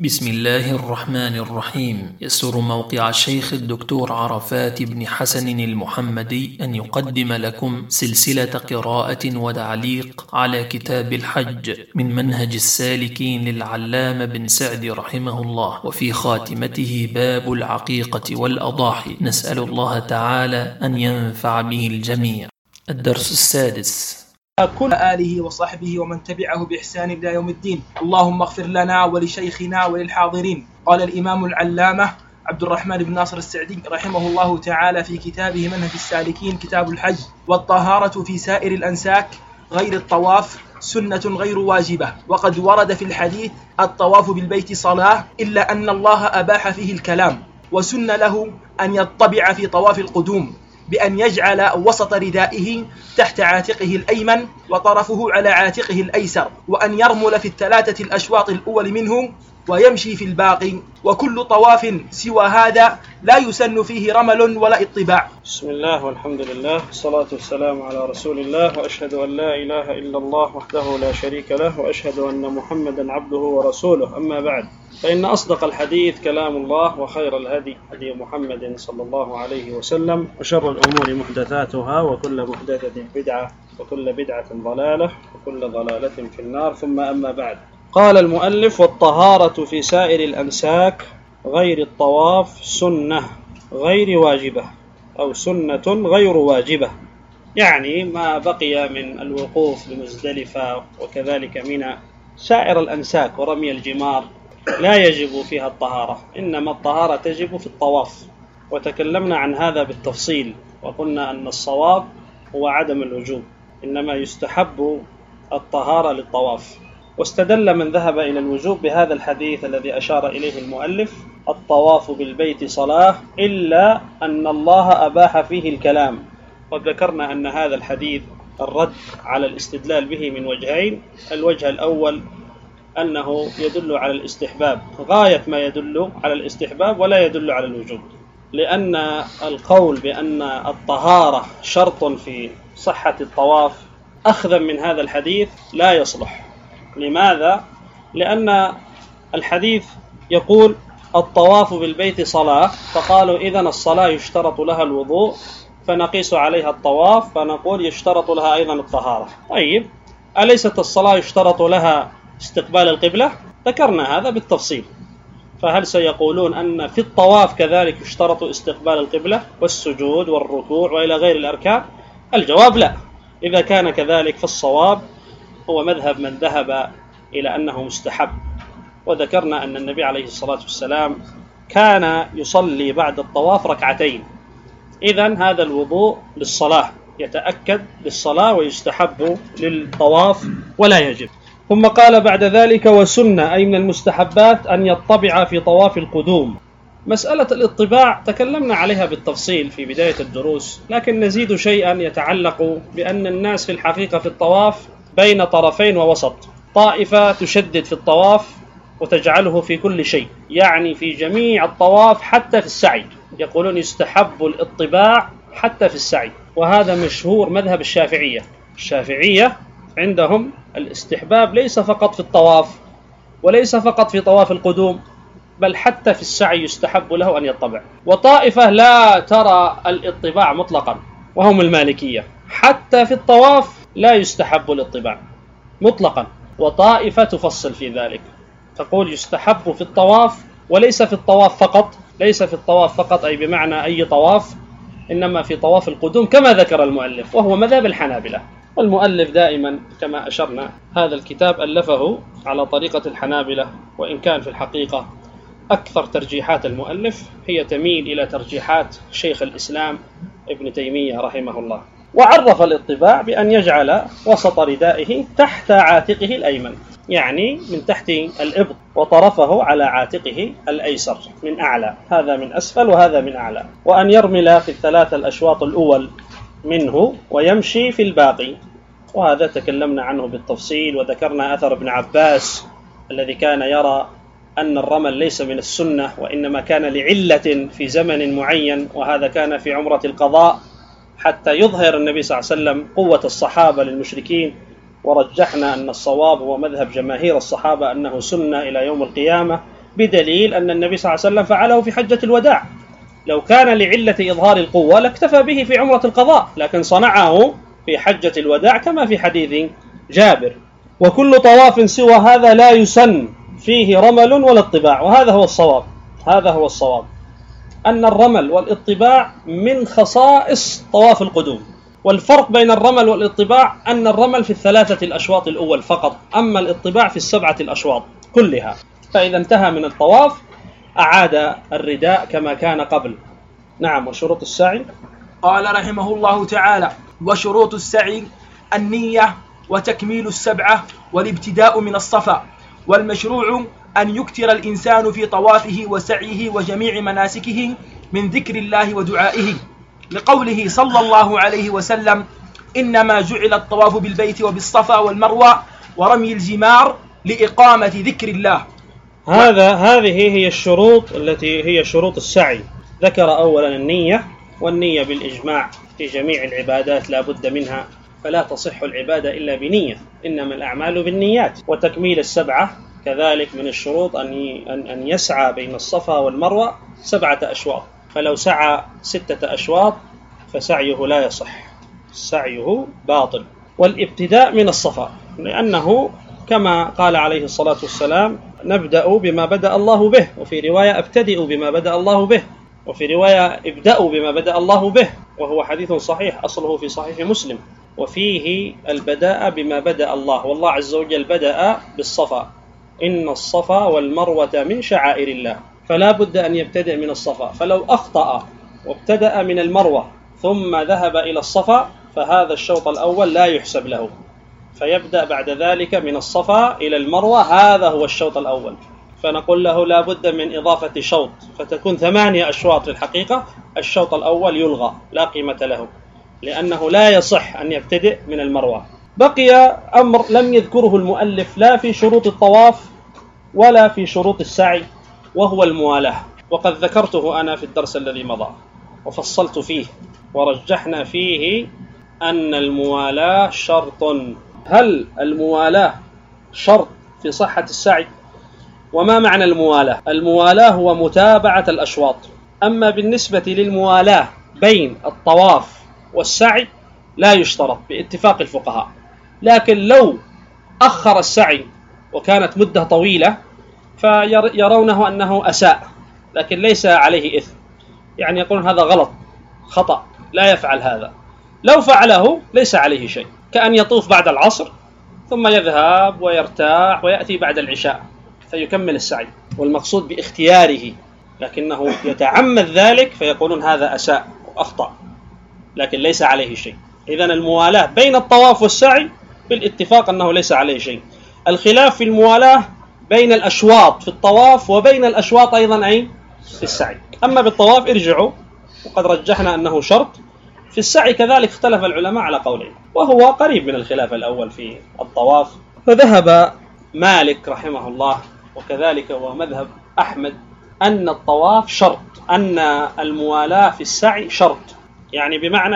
بسم الله الرحمن الرحيم. يسر موقع الشيخ الدكتور عرفات بن حسن المحمدي أن يقدم لكم سلسلة قراءة وتعليق على كتاب الحج من منهج السالكين للعلامة بن سعد رحمه الله، وفي خاتمته باب العقيقة والأضاحي. نسأل الله تعالى أن ينفع به الجميع. الدرس السادس. كل آله وصحبه ومن تبعه بإحسان إلى يوم الدين. اللهم اغفر لنا ولشيخنا وللحاضرين. قال الإمام العلامة عبد الرحمن بن ناصر السعدي رحمه الله تعالى في كتابه منهج السالكين كتاب الحج: والطهارة في سائر الأنساك غير الطواف سنة غير واجبة، وقد ورد في الحديث الطواف بالبيت صلاة، إلا أن الله أباح فيه الكلام، وسن له أن يطبع في طواف القدوم بأن يجعل وسط ردائه تحت عاتقه الأيمن وطرفه على عاتقه الأيسر، وأن يرمل في الثلاثة الأشواط الأول منه ويمشي في الباقي، وكل طواف سوى هذا لا يسن فيه رمل ولا اطباع. بسم الله والحمد لله والصلاة والسلام على رسول الله، وأشهد أن لا إله إلا الله وحده لا شريك له، وأشهد أن محمدا عبده ورسوله. أما بعد، فإن أصدق الحديث كلام الله، وخير الهدي هدي محمد صلى الله عليه وسلم، وشر الأمور محدثاتها، وكل محدثة بدعة، وكل بدعة ضلالة، وكل ضلالة في النار. ثم أما بعد، قال المؤلف: والطهارة في سائر الأنساك غير الطواف سنة غير واجبة، أو سنة غير واجبة، يعني ما بقي من الوقوف بمزدلفة وكذلك من سائر الأنساك ورمي الجمار لا يجب فيها الطهارة، إنما الطهارة تجب في الطواف، وتكلمنا عن هذا بالتفصيل، وقلنا أن الصواب هو عدم الوجوب، إنما يستحب الطهارة للطواف. واستدل من ذهب إلى الوجوب بهذا الحديث الذي أشار إليه المؤلف: الطواف بالبيت صلاة إلا أن الله أباح فيه الكلام. وذكرنا أن هذا الحديث الرد على الاستدلال به من وجهين: الوجه الأول أنه يدل على الاستحباب غاية ما يدل على الاستحباب ولا يدل على الوجوب، لأن القول بأن الطهارة شرط في صحة الطواف أخذا من هذا الحديث لا يصلح. لماذا؟ لأن الحديث يقول الطواف بالبيت صلاة، فقالوا إذن الصلاة يشترط لها الوضوء، فنقيس عليها الطواف فنقول يشترط لها أيضا الطهارة. طيب، أليست الصلاة يشترط لها استقبال القبلة؟ ذكرنا هذا بالتفصيل، فهل سيقولون أن في الطواف كذلك يشترط استقبال القبلة والسجود والركوع وإلى غير الأركان؟ الجواب لا. إذا كان كذلك فالصواب هو مذهب من ذهب إلى أنه مستحب، وذكرنا أن النبي عليه الصلاة والسلام كان يصلي بعد الطواف ركعتين، إذن هذا الوضوء للصلاة يتأكد للصلاة ويستحب للطواف ولا يجب. ثم قال بعد ذلك: وسنة، أي من المستحبات، أن يطبع في طواف القدوم. مسألة الاطباع تكلمنا عليها بالتفصيل في بداية الدروس، لكن نزيد شيئا يتعلق بأن الناس في الحقيقة في الطواف بين طرفين ووسط. طائفة تشدد في الطواف وتجعله في كل شيء، يعني في جميع الطواف حتى في السعي، يقولون يستحب الاطباع حتى في السعي، وهذا مشهور مذهب الشافعية. الشافعية عندهم الاستحباب ليس فقط في الطواف وليس فقط في طواف القدوم، بل حتى في السعي يستحب له أن يطبع. وطائفة لا ترى الاطباع مطلقا، وهم المالكية، حتى في الطواف لا يستحب الاطباع مطلقا. وطائفة تفصل في ذلك، تقول يستحب في الطواف، وليس في الطواف فقط، ليس في الطواف فقط أي بمعنى أي طواف، إنما في طواف القدوم كما ذكر المؤلف، وهو مذهب الحنابلة. والمؤلف دائما كما أشرنا هذا الكتاب ألفه على طريقة الحنابلة، وإن كان في الحقيقة أكثر ترجيحات المؤلف هي تميل إلى ترجيحات شيخ الإسلام ابن تيمية رحمه الله. وعرف الاطباع بأن يجعل وسط ردائه تحت عاتقه الأيمن، يعني من تحت الإبط، وطرفه على عاتقه الأيسر من أعلى، هذا من أسفل وهذا من أعلى، وأن يرمل في الثلاثة الأشواط الأول منه ويمشي في الباقي، وهذا تكلمنا عنه بالتفصيل، وذكرنا أثر ابن عباس الذي كان يرى أن الرمل ليس من السنة، وإنما كان لعلة في زمن معين، وهذا كان في عمرة القضاء، حتى يظهر النبي صلى الله عليه وسلم قوة الصحابة للمشركين. ورجحنا أن الصواب هو مذهب جماهير الصحابة أنه سنة إلى يوم القيامة، بدليل أن النبي صلى الله عليه وسلم فعله في حجة الوداع. لو كان لعلة إظهار القوة لاكتفى به في عمرة القضاء، لكن صنعه في حجة الوداع كما في حديث جابر. وكل طواف سوى هذا لا يسن فيه رمل ولا اطباع، وهذا هو الصواب. هذا هو الصواب، أن الرمل والاطباع من خصائص طواف القدوم. والفرق بين الرمل والاطباع أن الرمل في 3 الأشواط الأول فقط، أما الاطباع في 7 الأشواط كلها. فإذا انتهى من الطواف أعاد الرداء كما كان قبل. نعم. وشروط السعي؟ قال رحمه الله تعالى: وشروط السعي النية وتكميل 7 والابتداء من الصفا. والمشروع أن يكثر الإنسان في طوافه وسعيه وجميع مناسكه من ذكر الله ودعائه، لقوله صلى الله عليه وسلم: إنما جعل الطواف بالبيت وبالصفا والمروة ورمي الجمار لإقامة ذكر الله. هذه هي الشروط التي هي شروط السعي. ذكر أولا النية، والنية بالإجماع في جميع العبادات لا بد منها، فلا تصح العبادة إلا بنية، إنما الأعمال بالنيات. وتكميل 7 كذلك من الشروط أن يسعى بين الصفا والمروة 7 أشواط، فلو سعى 6 أشواط فسعيه لا يصح، سعيه باطل. والابتداء من الصفا، لأنه كما قال عليه الصلاة والسلام: نبدأ بما بدأ الله به، وفي رواية ابتدئوا بما بدأ الله به، وفي رواية ابدأوا بما بدأ الله به، وهو حديث صحيح أصله في صحيح مسلم، وفيه البداء بما بدأ الله. والله عز وجل بدأ بالصفا: إن الصفا والمروة من شعائر الله، فلا بد أن يبتدئ من الصفا. فلو أخطأ وابتدأ من المروة ثم ذهب إلى الصفا فهذا الشوط الأول لا يحسب له، فيبدأ بعد ذلك من الصفا إلى المروة، هذا هو الشوط الأول. فنقول له لا بد من إضافة شوط، فتكون 8 أشواط في الحقيقة. الشوط الأول يلغى لا قيمة له، لأنه لا يصح أن يبتدئ من المروة. بقي أمر لم يذكره المؤلف لا في شروط الطواف ولا في شروط السعي، وهو الموالاة. وقد ذكرته أنا في الدرس الذي مضى وفصلت فيه، ورجحنا فيه أن الموالاة شرط. هل الموالاة شرط في صحة السعي؟ وما معنى الموالاة؟ الموالاة هو متابعة الأشواط. أما بالنسبة للموالاة بين الطواف والسعي لا يشترط باتفاق الفقهاء، لكن لو أخر السعي وكانت مدة طويلة فيرونه أنه أساء، لكن ليس عليه إثم، يعني يقولون هذا غلط خطأ لا يفعل هذا. لو فعله ليس عليه شيء، كأن يطوف بعد العصر ثم يذهب ويرتاح ويأتي بعد العشاء فيكمل السعي، والمقصود باختياره، لكنه يتعمد ذلك فيقولون هذا أساء وأخطأ، لكن ليس عليه شيء. إذن الموالاة بين الطواف والسعي بالاتفاق أنه ليس عليه شيء. الخلاف في الموالاة بين الأشواط في الطواف وبين الأشواط أيضا أي في السعي. أما بالطواف ارجعوا، وقد رجحنا أنه شرط. في السعي كذلك اختلف العلماء على قولين، وهو قريب من الخلاف الأول في الطواف. فذهب مالك رحمه الله وكذلك هو مذهب أحمد أن الطواف شرط، أن الموالاة في السعي شرط، يعني بمعنى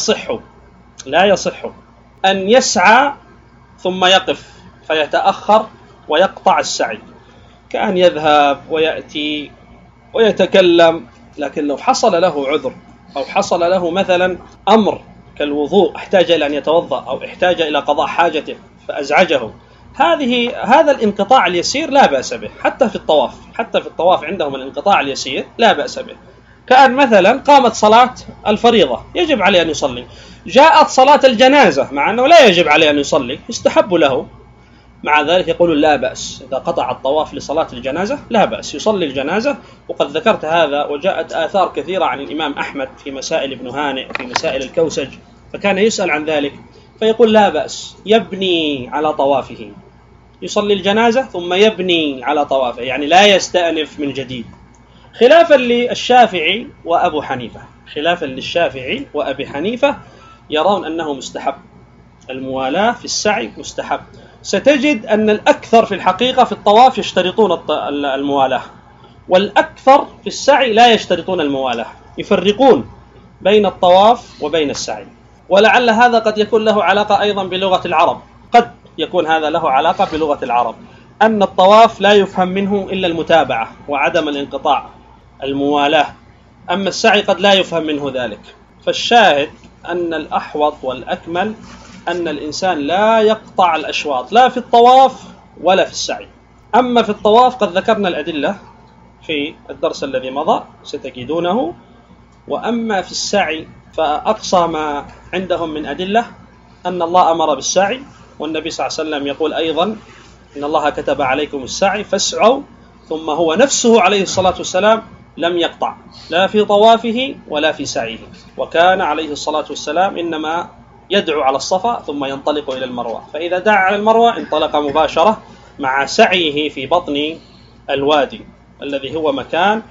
لا يصح أن يسعى ثم يقف فيتأخر ويقطع السعي، كأن يذهب ويأتي ويتكلم. لكن لو حصل له عذر أو حصل له مثلا أمر كالوضوء، احتاج إلى أن يتوضأ أو احتاج إلى قضاء حاجته فأزعجه، هذا الانقطاع اليسير لا بأس به. حتى في الطواف عندهم الانقطاع اليسير لا بأس به. كأن مثلا قامت صلاة الفريضة يجب عليه أن يصلي، جاءت صلاة الجنازة مع أنه لا يجب عليه أن يصلي، يستحب له، مع ذلك يقولون لا بأس إذا قطع الطواف لصلاة الجنازة لا بأس يصلي الجنازة. وقد ذكرت هذا، وجاءت آثار كثيرة عن الإمام أحمد في مسائل ابن هانئ وفي مسائل الكوسج، فكان يسأل عن ذلك فيقول لا بأس، يبني على طوافه، يصلي الجنازة ثم يبني على طوافه، يعني لا يستأنف من جديد. خلافا للشافعي وأبو حنيفة، وأبي حنيفة يرون أنه مستحب، الموالاة في السعي مستحب. ستجد أن الأكثر في الحقيقة في الطواف يشترطون الموالاة، والأكثر في السعي لا يشترطون الموالاة، يفرقون بين الطواف وبين السعي. ولعل هذا قد يكون له علاقة أيضا بلغة العرب، قد يكون هذا له علاقة بلغة العرب، أن الطواف لا يفهم منه إلا المتابعة وعدم الانقطاع، الموالاة. أما السعي قد لا يفهم منه ذلك. فالشاهد أن الأحوط والأكمل أن الإنسان لا يقطع الأشواط، لا في الطواف ولا في السعي. أما في الطواف قد ذكرنا الأدلة في الدرس الذي مضى ستجدونه. وأما في السعي فأقصى ما عندهم من أدلة أن الله أمر بالسعي، والنبي صلى الله عليه وسلم يقول أيضا إن الله كتب عليكم السعي فاسعوا، ثم هو نفسه عليه الصلاة والسلام لم يقطع لا في طوافه ولا في سعيه، وكان عليه الصلاة والسلام إنما يدعو على الصفا ثم ينطلق إلى المروة، فإذا دعا على المروة انطلق مباشرة مع سعيه في بطن الوادي الذي هو مكان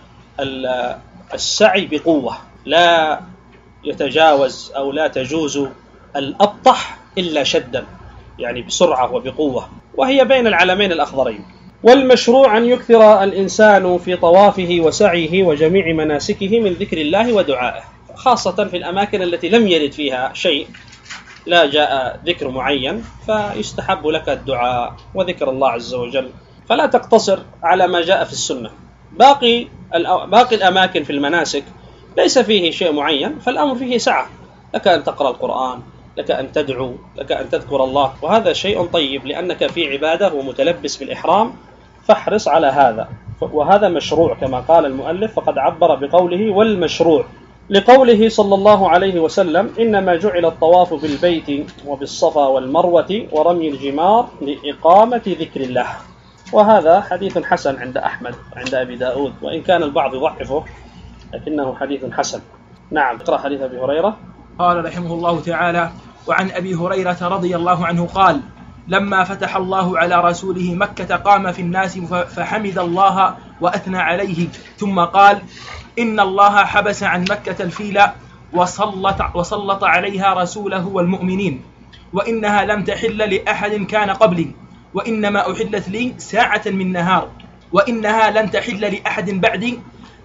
السعي بقوة، لا يتجاوز أو لا تجوز الأبطح إلا شدا، يعني بسرعة وبقوة، وهي بين العلمين الأخضرين. والمشروع أن يكثر الإنسان في طوافه وسعيه وجميع مناسكه من ذكر الله ودعائه، خاصة في الأماكن التي لم يرد فيها شيء، لا جاء ذكر معين، فيستحب لك الدعاء وذكر الله عز وجل، فلا تقتصر على ما جاء في السنة. باقي الأماكن في المناسك ليس فيه شيء معين، فالأمر فيه سعة، لك أن تقرأ القرآن، لك أن تدعو، لك أن تذكر الله، وهذا شيء طيب لأنك في عبادة ومتلبس بالإحرام، فاحرص على هذا. وهذا مشروع كما قال المؤلف، فقد عبر بقوله والمشروع لقوله صلى الله عليه وسلم إنما جعل الطواف بالبيت وبالصفا والمروة ورمي الجمار لإقامة ذكر الله. وهذا حديث حسن عند أحمد وعند أبي داود، وإن كان البعض يضعفه لكنه حديث حسن. نعم، اقرأ حديث أبي هريرة. قال رحمه الله تعالى: وعن أبي هريرة رضي الله عنه قال: لما فتح الله على رسوله مكة قام في الناس فحمد الله وأثنى عليه، ثم قال: إن الله حبس عن مكة الفيل وسلط عليها رسوله والمؤمنين، وإنها لم تحل لأحد كان قبلي، وإنما أحلت لي ساعة من نهار، وإنها لن تحل لأحد بعدي،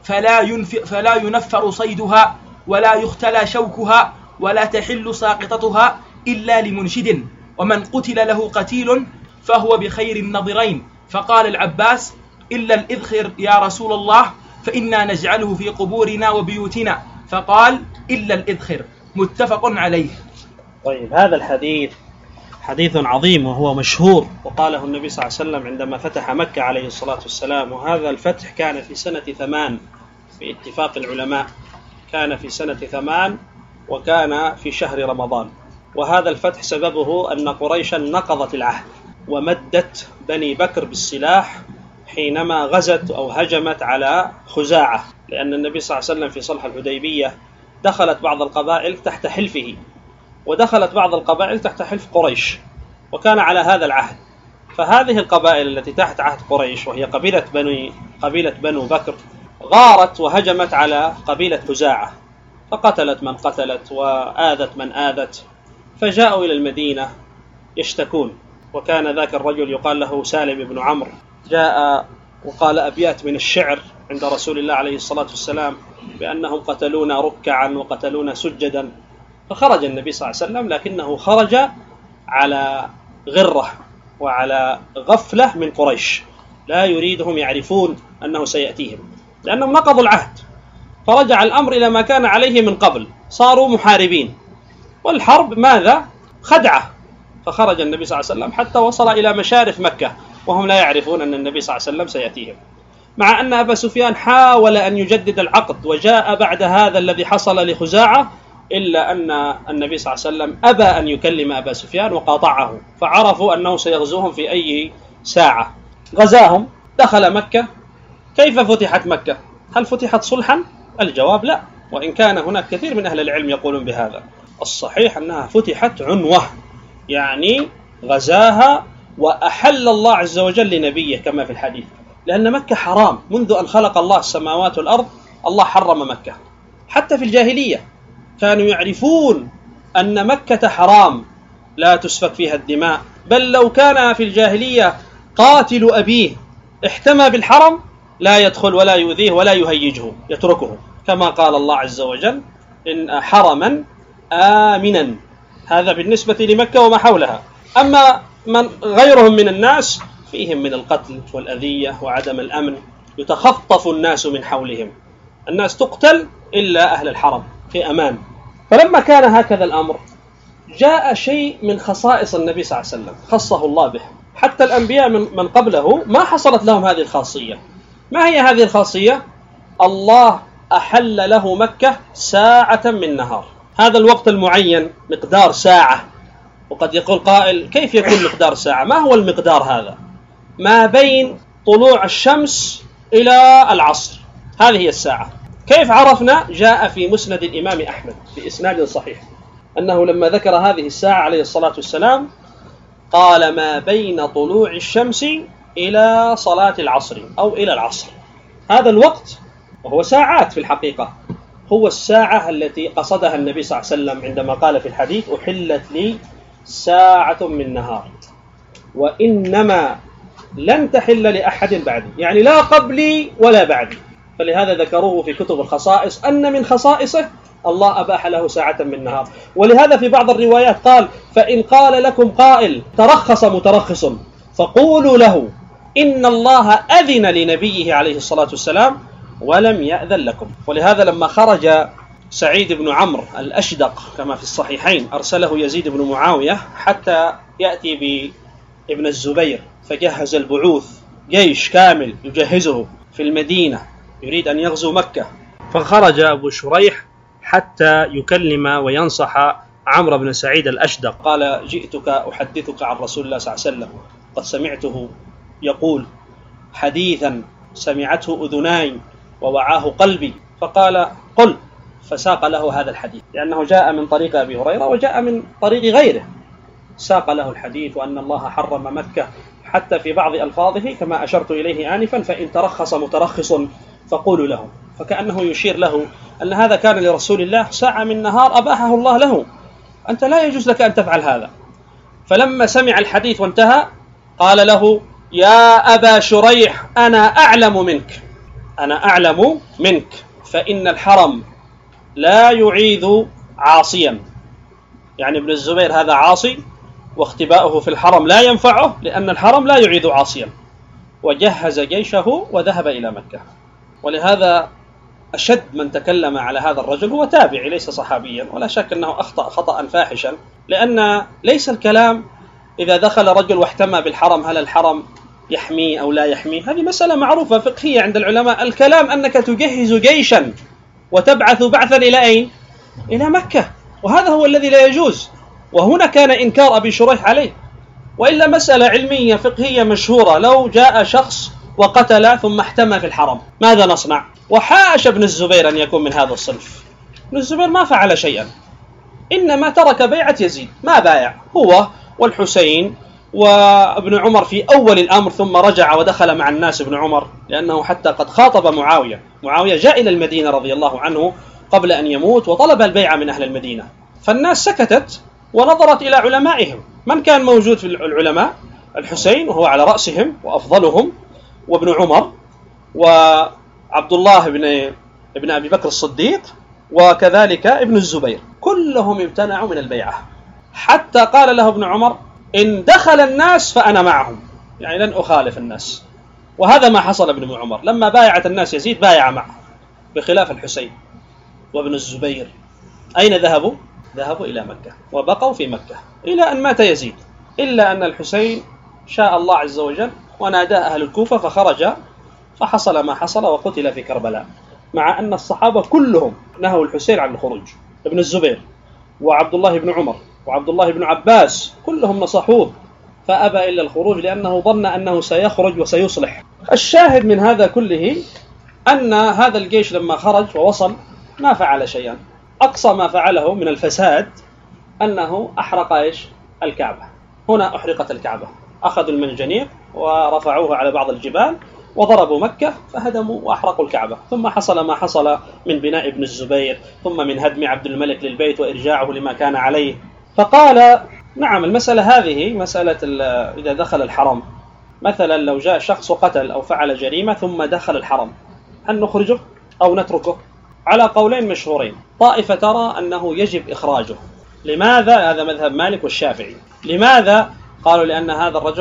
فلا ينفر صيدها ولا يختلى شوكها ولا تحل ساقطتها إلا لمنشد، ومن قتل له قتيل فهو بخير النظرين. فقال العباس: إلا الإذخر يا رسول الله، فإنا نجعله في قبورنا وبيوتنا. فقال: إلا الإذخر. متفق عليه. طيب، هذا الحديث حديث عظيم وهو مشهور، وقاله النبي صلى الله عليه وسلم عندما فتح مكة عليه الصلاة والسلام، وهذا الفتح كان في سنة 8 باتفاق العلماء، كان في سنة 8 وكان في شهر رمضان. وهذا الفتح سببه أن قريشا نقضت العهد ومدت بني بكر بالسلاح حينما غزت أو هجمت على خزاعة، لأن النبي صلى الله عليه وسلم في صلح الحديبية دخلت بعض القبائل تحت حلفه، ودخلت بعض القبائل تحت حلف قريش، وكان على هذا العهد. فهذه القبائل التي تحت عهد قريش وهي قبيلة بنو بكر غارت وهجمت على قبيلة خزاعة، فقتلت من قتلت وآذت من آذت، فجاءوا إلى المدينة يشتكون. وكان ذاك الرجل يقال له سالم بن عمرو، جاء وقال أبيات من الشعر عند رسول الله عليه الصلاة والسلام بأنهم قتلونا ركعا وقتلونا سجدا. فخرج النبي صلى الله عليه وسلم، لكنه خرج على غرة وعلى غفلة من قريش، لا يريدهم يعرفون أنه سيأتيهم لأنهم نقضوا العهد، فرجع الأمر إلى ما كان عليه من قبل، صاروا محاربين، والحرب ماذا؟ خدعة. فخرج النبي صلى الله عليه وسلم حتى وصل إلى مشارف مكة وهم لا يعرفون أن النبي صلى الله عليه وسلم سيأتيهم، مع أن أبا سفيان حاول أن يجدد العقد وجاء بعد هذا الذي حصل لخزاعة، إلا أن النبي صلى الله عليه وسلم أبى أن يكلم أبا سفيان وقاطعه، فعرفوا أنه سيغزوهم في أي ساعة. غزاهم، دخل مكة. كيف فتحت مكة؟ هل فتحت صلحا؟ الجواب لا، وإن كان هناك كثير من أهل العلم يقولون بهذا. الصحيح أنها فتحت عنوة، يعني غزاها وأحل الله عز وجل لنبيه كما في الحديث، لأن مكة حرام منذ أن خلق الله السماوات والأرض، الله حرم مكة. حتى في الجاهلية كانوا يعرفون أن مكة حرام لا تسفك فيها الدماء، بل لو كان في الجاهلية قاتل أبيه احتمى بالحرم لا يدخل ولا يؤذيه ولا يهيجه، يتركه، كما قال الله عز وجل: إن حرما آمنا. هذا بالنسبة لمكة وما حولها. أما من غيرهم من الناس فيهم من القتل والأذية وعدم الأمن، يتخطف الناس من حولهم، الناس تقتل إلا أهل الحرم في أمان. فلما كان هكذا الأمر جاء شيء من خصائص النبي صلى الله عليه وسلم خصه الله به، حتى الأنبياء من قبله ما حصلت لهم هذه الخاصية. ما هي هذه الخاصية؟ الله أحل له مكة ساعة من نهار، هذا الوقت المعين مقدار ساعة. وقد يقول قائل كيف يكون مقدار ساعة؟ ما هو المقدار هذا؟ ما بين طلوع الشمس إلى العصر، هذه هي الساعة. كيف عرفنا؟ جاء في مسند الإمام أحمد بإسناد صحيح أنه لما ذكر هذه الساعة عليه الصلاة والسلام قال ما بين طلوع الشمس إلى صلاة العصر أو إلى العصر. هذا الوقت وهو ساعات في الحقيقة، هو الساعة التي قصدها النبي صلى الله عليه وسلم عندما قال في الحديث أحلت لي ساعة من نهار وإنما لن تحل لأحد بعدي، يعني لا قبلي ولا بعدي. فلهذا ذكروه في كتب الخصائص أن من خصائصه الله أباح له ساعة من نهار. ولهذا في بعض الروايات قال فإن قال لكم قائل ترخص مترخص فقولوا له إن الله أذن لنبيه عليه الصلاة والسلام ولم يأذن لكم. ولهذا لما خرج سعيد بن عمرو الأشدق كما في الصحيحين أرسله يزيد بن معاوية حتى يأتي بابن الزبير، فجهز البعوث، جيش كامل يجهزه في المدينة يريد أن يغزو مكة. فخرج أبو شريح حتى يكلم وينصح عمرو بن سعيد الأشدق، قال جئتك أحدثك عن رسول الله صلى الله عليه وسلم، قد سمعته يقول حديثا سمعته أذناي ووعاه قلبي. فقال قل، فساق له هذا الحديث لأنه جاء من طريق أبي هريرة وجاء من طريق غيره، ساق له الحديث وأن الله حرم مكة حتى في بعض ألفاظه كما أشرت إليه آنفا فإن ترخص مترخص فقولوا له، فكأنه يشير له أن هذا كان لرسول الله ساعة من نهار أباحه الله له، أنت لا يجوز لك أن تفعل هذا. فلما سمع الحديث وانتهى قال له يا أبا شريح أنا أعلم منك فإن الحرم لا يعيذ عاصيا، يعني ابن الزبير هذا عاصي واختباؤه في الحرم لا ينفعه لأن الحرم لا يعيذ عاصيا، وجهز جيشه وذهب إلى مكة. ولهذا أشد من تكلم على هذا الرجل هو تابعي ليس صحابيا، ولا شك أنه أخطأ خطأ فاحشا، لأن ليس الكلام إذا دخل رجل واحتمى بالحرم هل الحرم يحميه أو لا يحميه، هذه مسألة معروفة فقهية عند العلماء. الكلام أنك تجهز جيشا وتبعث بعثا إلى أين؟ إلى مكة، وهذا هو الذي لا يجوز. وهنا كان إنكار أبي شريح عليه، وإلا مسألة علمية فقهية مشهورة، لو جاء شخص وقتل ثم احتمى في الحرم ماذا نصنع؟ وحاش ابن الزبير أن يكون من هذا الصنف. ابن الزبير ما فعل شيئا، إنما ترك بيعة يزيد، ما بايع هو والحسين وابن عمر في أول الأمر، ثم رجع ودخل مع الناس ابن عمر لأنه حتى قد خاطب معاوية جاء إلى المدينة رضي الله عنه قبل أن يموت وطلب البيعة من أهل المدينة، فالناس سكتت ونظرت إلى علمائهم. من كان موجود في العلماء؟ الحسين وهو على رأسهم وأفضلهم، وابن عمر، وعبد الله بن أبي بكر الصديق، وكذلك ابن الزبير، كلهم امتنعوا من البيعة، حتى قال له ابن عمر إن دخل الناس فأنا معهم، يعني لن أخالف الناس. وهذا ما حصل ابن عمر لما بايعت الناس يزيد بايع معه، بخلاف الحسين وابن الزبير. أين ذهبوا؟ ذهبوا إلى مكة وبقوا في مكة إلى أن مات يزيد، إلا أن الحسين شاء الله عز وجل ونادى أهل الكوفة فخرج، فحصل ما حصل وقتل في كربلاء، مع أن الصحابة كلهم نهوا الحسين عن الخروج. ابن الزبير وعبد الله بن عمر وعبد الله بن عباس كلهم نصحوه فأبى إلا الخروج لأنه ظن أنه سيخرج وسيصلح. الشاهد من هذا كله أن هذا الجيش لما خرج ووصل ما فعل شيئا، أقصى ما فعله من الفساد أنه أحرق الكعبة. هنا أحرقت الكعبة، أخذوا المنجنيق ورفعوه على بعض الجبال وضربوا مكة فهدموا وأحرقوا الكعبة. ثم حصل ما حصل من بناء ابن الزبير، ثم من هدم عبد الملك للبيت وإرجاعه لما كان عليه. فقال نعم المسألة هذه مسألة إذا دخل الحرم، مثلا لو جاء شخص وقتل أو فعل جريمة ثم دخل الحرم، هل نخرجه أو نتركه؟ على قولين مشهورين. طائفة ترى أنه يجب إخراجه. لماذا؟ هذا مذهب مالك والشافعي. لماذا؟ قالوا لأن هذا الرجل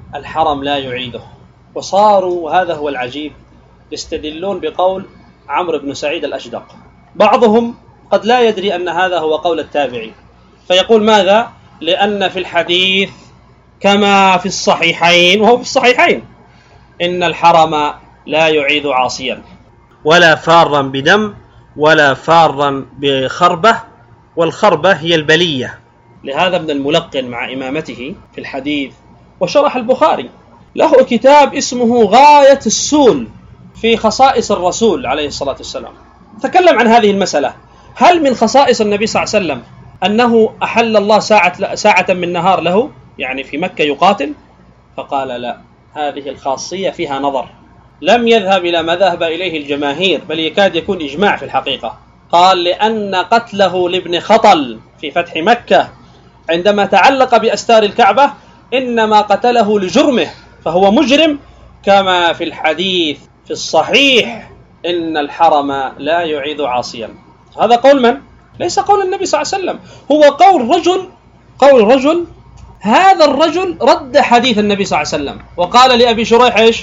الحرم لا يعيده. وصاروا، وهذا هو العجيب، يستدلون بقول عمرو بن سعيد الأشدق. بعضهم قد لا يدري أن هذا هو قول التابعي، فيقول ماذا؟ لأن في الحديث كما في الصحيحين، وهو في الصحيحين، إن الحرم لا يعيد عاصيا ولا فارا بدم ولا فارا بخربة، والخربة هي البلية. لهذا ابن الملقن مع إمامته في الحديث وشرح البخاري له كتاب اسمه غاية السول في خصائص الرسول عليه الصلاة والسلام، تكلم عن هذه المسألة. هل من خصائص النبي صلى الله عليه وسلم أنه أحل الله ساعة من نهار له، يعني في مكة يقاتل؟ فقال لا، هذه الخاصية فيها نظر، لم يذهب إلى ما ذهب إليه الجماهير، بل يكاد يكون إجماع في الحقيقة. قال لأن قتله لابن خطل في فتح مكة عندما تعلق بأستار الكعبة إنما قتله لجرمه، فهو مجرم، كما في الحديث في الصحيح إن الحرم لا يعيد عاصيا. هذا قول من؟ ليس قول النبي صلى الله عليه وسلم، هو قول رجل. هذا الرجل رد حديث النبي صلى الله عليه وسلم وقال لأبي شريح إيش؟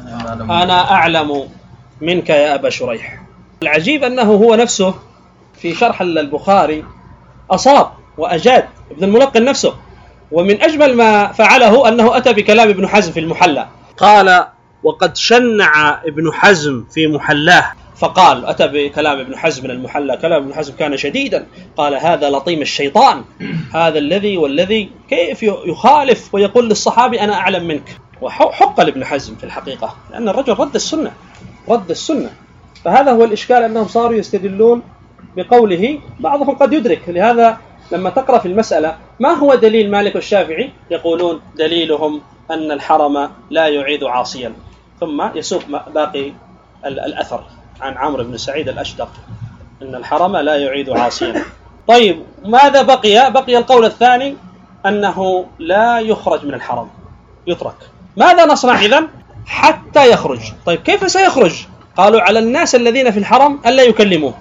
أنا أعلم منك يا أبا شريح. العجيب أنه هو نفسه في شرح البخاري أصاب وأجاد ابن الملقن نفسه، ومن أجمل ما فعله أنه أتى بكلام ابن حزم في المحلى، قال وقد شنع ابن حزم في محلاه، فقال أتى بكلام ابن حزم من المحلى، كلام ابن حزم كان شديدا، قال هذا لطيم الشيطان، هذا الذي كيف يخالف ويقول للصحابي أنا أعلم منك. وحق لابن حزم في الحقيقة، لأن الرجل رد السنة. فهذا هو الإشكال، أنهم صاروا يستدلون بقوله، بعضهم قد يدرك. لهذا لما تقرأ في المسألة ما هو دليل مالك والشافعي، يقولون دليلهم أن الحرم لا يعيد عاصيا، ثم يسوق باقي الأثر عن عمرو بن سعيد الأشدق أن الحرم لا يعيد عاصيا. طيب ماذا بقي القول الثاني أنه لا يخرج من الحرم، يترك. ماذا نصنع إذن حتى يخرج؟ طيب كيف سيخرج؟ قالوا على الناس الذين في الحرم ألا يكلموه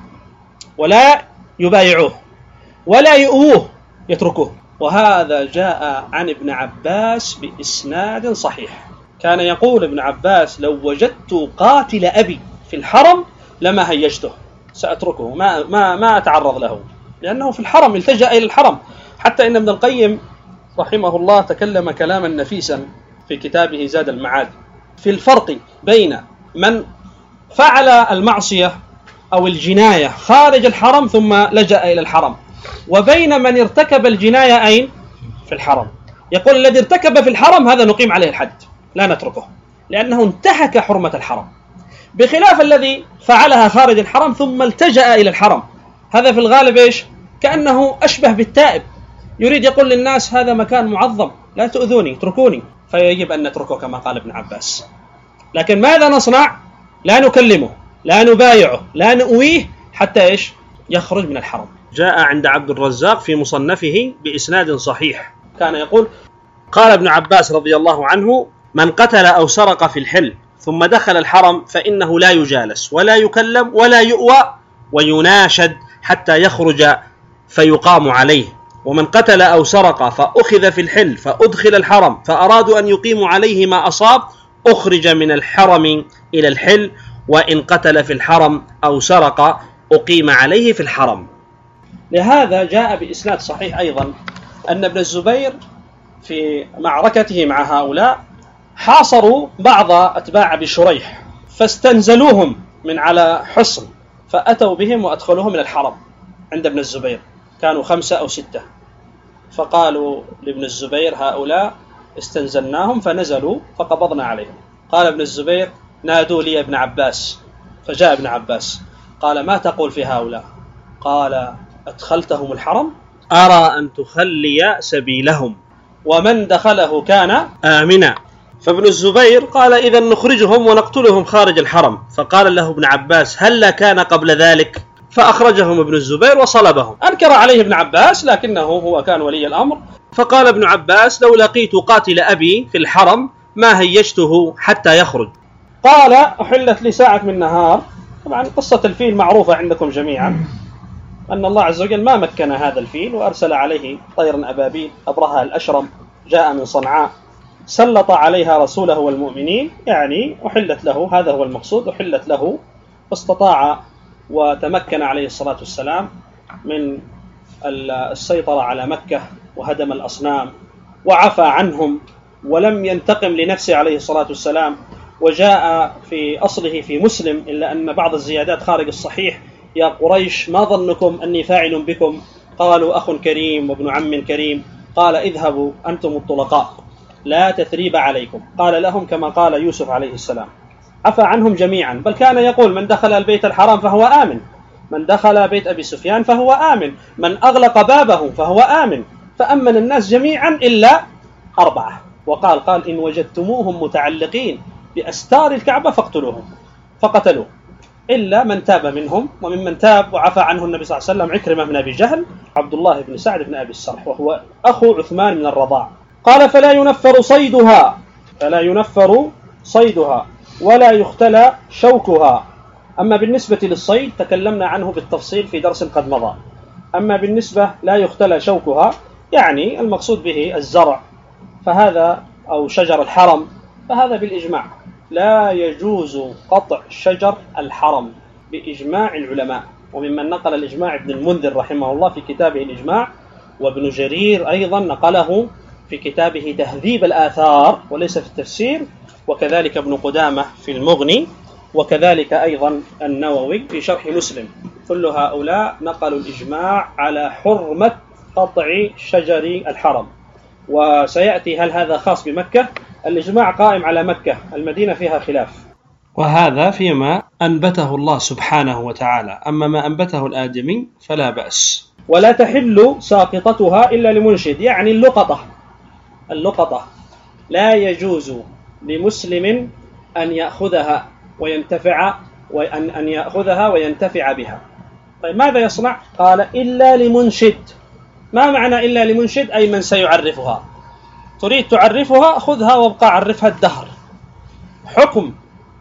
ولا يبايعوه ولا يؤوه، يتركوه. وهذا جاء عن ابن عباس بإسناد صحيح، كان يقول ابن عباس لو وجدت قاتل أبي في الحرم لما هيجته، سأتركه، ما أتعرض له، لأنه في الحرم، التجأ إلى الحرم. حتى إن ابن القيم رحمه الله تكلم كلاما نفيسا في كتابه زاد المعاد في الفرق بين من فعل المعصية أو الجناية خارج الحرم ثم لجأ إلى الحرم، وبين من ارتكب الجناية أين؟ في الحرم. يقول الذي ارتكب في الحرم هذا نقيم عليه الحد، لا نتركه، لأنه انتهك حرمة الحرم، بخلاف الذي فعلها خارج الحرم ثم التجأ إلى الحرم، هذا في الغالب إيش؟ كأنه أشبه بالتائب، يريد يقول للناس هذا مكان معظم، لا تؤذوني، اتركوني، فيجب أن نتركه كما قال ابن عباس. لكن ماذا نصنع؟ لا نكلمه، لا نبايعه، لا نؤويه حتى إيش؟ يخرج من الحرم. جاء عند عبد الرزاق في مصنفه بإسناد صحيح، كان يقول قال ابن عباس رضي الله عنه من قتل أو سرق في الحل ثم دخل الحرم فإنه لا يجالس ولا يكلم ولا يؤوى ويناشد حتى يخرج فيقام عليه، ومن قتل أو سرق فأخذ في الحل فأدخل الحرم فأرادوا أن يقيموا عليه ما أصاب أخرج من الحرم إلى الحل، وإن قتل في الحرم أو سرق أقيم عليه في الحرم. لهذا جاء بإسناد صحيح أيضا أن ابن الزبير في معركته مع هؤلاء حاصروا بعض أتباع أبي شريح فاستنزلوهم من على حصن، فأتوا بهم وأدخلوهم من الحرم عند ابن الزبير، كانوا 5 أو 6، فقالوا لابن الزبير هؤلاء استنزلناهم فنزلوا فقبضنا عليهم. قال ابن الزبير نادوا لي ابن عباس، فجاء ابن عباس قال ما تقول في هؤلاء؟ قال أدخلتهم الحرم؟ أرى أن تخلي سبيلهم، ومن دخله كان آمنا. فابن الزبير قال إذن نخرجهم ونقتلهم خارج الحرم. فقال له ابن عباس هل كان قبل ذلك؟ فأخرجهم ابن الزبير وصلبهم. أنكر عليه ابن عباس لكنه هو كان ولي الأمر، فقال ابن عباس لو لقيت قاتل أبي في الحرم ما هيجته حتى يخرج. قال أحلت لي ساعة من نهار. طبعا قصة الفيل معروفة عندكم جميعا، أن الله عز وجل ما مكن هذا الفيل وأرسل عليه طيرا أبابيل، أبرهة الأشرم جاء من صنعاء سلط عليها رسوله والمؤمنين، يعني أحلت له، هذا هو المقصود، أحلت له، فاستطاع وتمكن عليه الصلاة والسلام من السيطرة على مكة وهدم الأصنام وعفى عنهم ولم ينتقم لنفسه عليه الصلاة والسلام. وجاء في أصله في مسلم إلا أن بعض الزيادات خارج الصحيح: يا قريش ما ظنكم أني فاعل بكم؟ قالوا أخ كريم وابن عم كريم. قال اذهبوا أنتم الطلقاء لا تثريب عليكم. قال لهم كما قال يوسف عليه السلام، عفى عنهم جميعا، بل كان يقول: من دخل البيت الحرام فهو آمن، من دخل بيت أبي سفيان فهو آمن، من أغلق بابه فهو آمن، فأمن الناس جميعا إلا 4. قال إن وجدتموهم متعلقين بأستار الكعبة فاقتلوهم، فقتلوه إلا من تاب منهم، وممن تاب وعفى عنه النبي صلى الله عليه وسلم عكرمة بن أبي جهل، عبد الله بن سعد بن أبي السرح، وهو أخو عثمان من الرضاع. قال: فلا ينفر صيدها ولا يختلى شوكها. أما بالنسبة للصيد تكلمنا عنه بالتفصيل في درس قد مضى. أما بالنسبة لا يختلى شوكها، يعني المقصود به الزرع، فهذا أو شجر الحرم، فهذا بالإجماع لا يجوز قطع شجر الحرم بإجماع العلماء. وممن نقل الإجماع ابن المنذر رحمه الله في كتابه الإجماع، وابن جرير أيضا نقله في كتابه تهذيب الآثار وليس في التفسير، وكذلك ابن قدامة في المغني، وكذلك أيضا النووي في شرح مسلم. كل هؤلاء نقلوا الإجماع على حرمة قطع شجر الحرم. وسيأتي هل هذا خاص بمكة؟ الإجماع قائم على مكة، المدينة فيها خلاف، وهذا فيما أنبته الله سبحانه وتعالى. أما ما أنبته الآدمي فلا بأس. ولا تحل ساقطتها إلا لمنشد، يعني اللقطة لا يجوز لمسلم أن يأخذها وينتفع بها. طيب ماذا يصنع؟ قال: إلا لمنشد. ما معنى إلا لمنشد؟ أي من سيعرفها. تريد تعرفها، خذها وابقى عرفها الدهر. حكم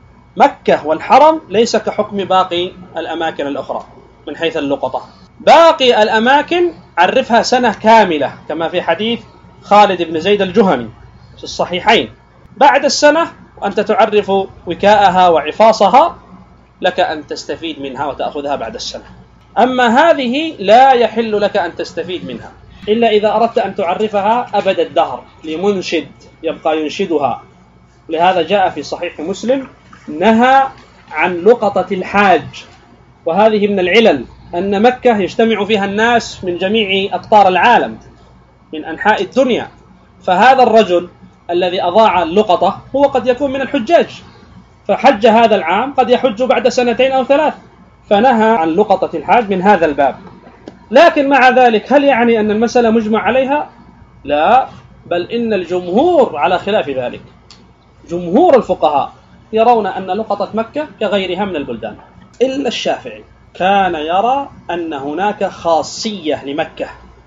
مكة والحرم ليس كحكم باقي الأماكن الأخرى من حيث اللقطة. باقي الأماكن عرفها سنة كاملة، كما في حديث خالد بن زيد الجهني في الصحيحين: بعد السنة وأنت تعرف وكاءها وعفاصها لك أن تستفيد منها وتأخذها بعد السنة. أما هذه لا يحل لك أن تستفيد منها إلا إذا أردت أن تعرفها أبد الدهر لمنشد يبقى ينشدها. لهذا جاء في صحيح مسلم: نهى عن لقطة الحاج. وهذه من العلل أن مكة يجتمع فيها الناس من جميع أقطار العالم من أنحاء الدنيا، فهذا الرجل الذي أضاع اللقطة هو قد يكون من الحجاج، فحج هذا العام قد يحج بعد 2 أو 3، فنهى عن لقطة الحاج من هذا الباب. لكن مع ذلك هل يعني أن المسألة مجمع عليها؟ لا، بل إن الجمهور على خلاف ذلك. جمهور الفقهاء يرون أن لقطة مكة كغيرها من البلدان، إلا الشافعي كان يرى أن هناك خاصية لمكة،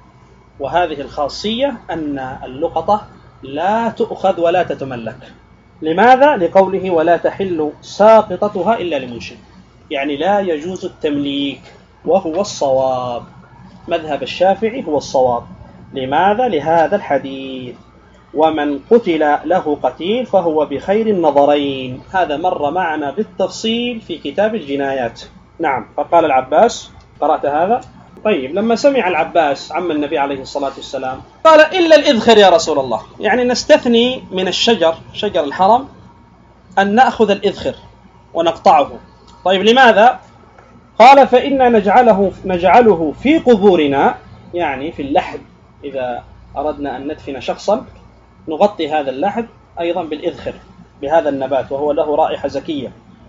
وهذه الخاصية أن اللقطة لا تؤخذ ولا تتملك. لماذا؟ لقوله: ولا تحل ساقطتها إلا لمنشد، يعني لا يجوز التمليك، وهو الصواب. مذهب الشافعي هو الصواب. لماذا؟ لهذا الحديث: ومن قتل له قتيل فهو بخير النظرين. هذا مر معنا بالتفصيل في كتاب الجنايات. نعم. فقال العباس: قرأت هذا؟ طيب، لما سمع العباس عم النبي عليه الصلاة والسلام قال: إلا الإذخر يا رسول الله، يعني نستثني من شجر الحرم أن نأخذ الإذخر ونقطعه. طيب لماذا؟ قال: فإنا نجعله في قبورنا، يعني في اللحد، إذا أردنا أن ندفن شخصا نغطي هذا اللحد أيضا بالإذخر، بهذا النبات، وهو له رائحة زكية.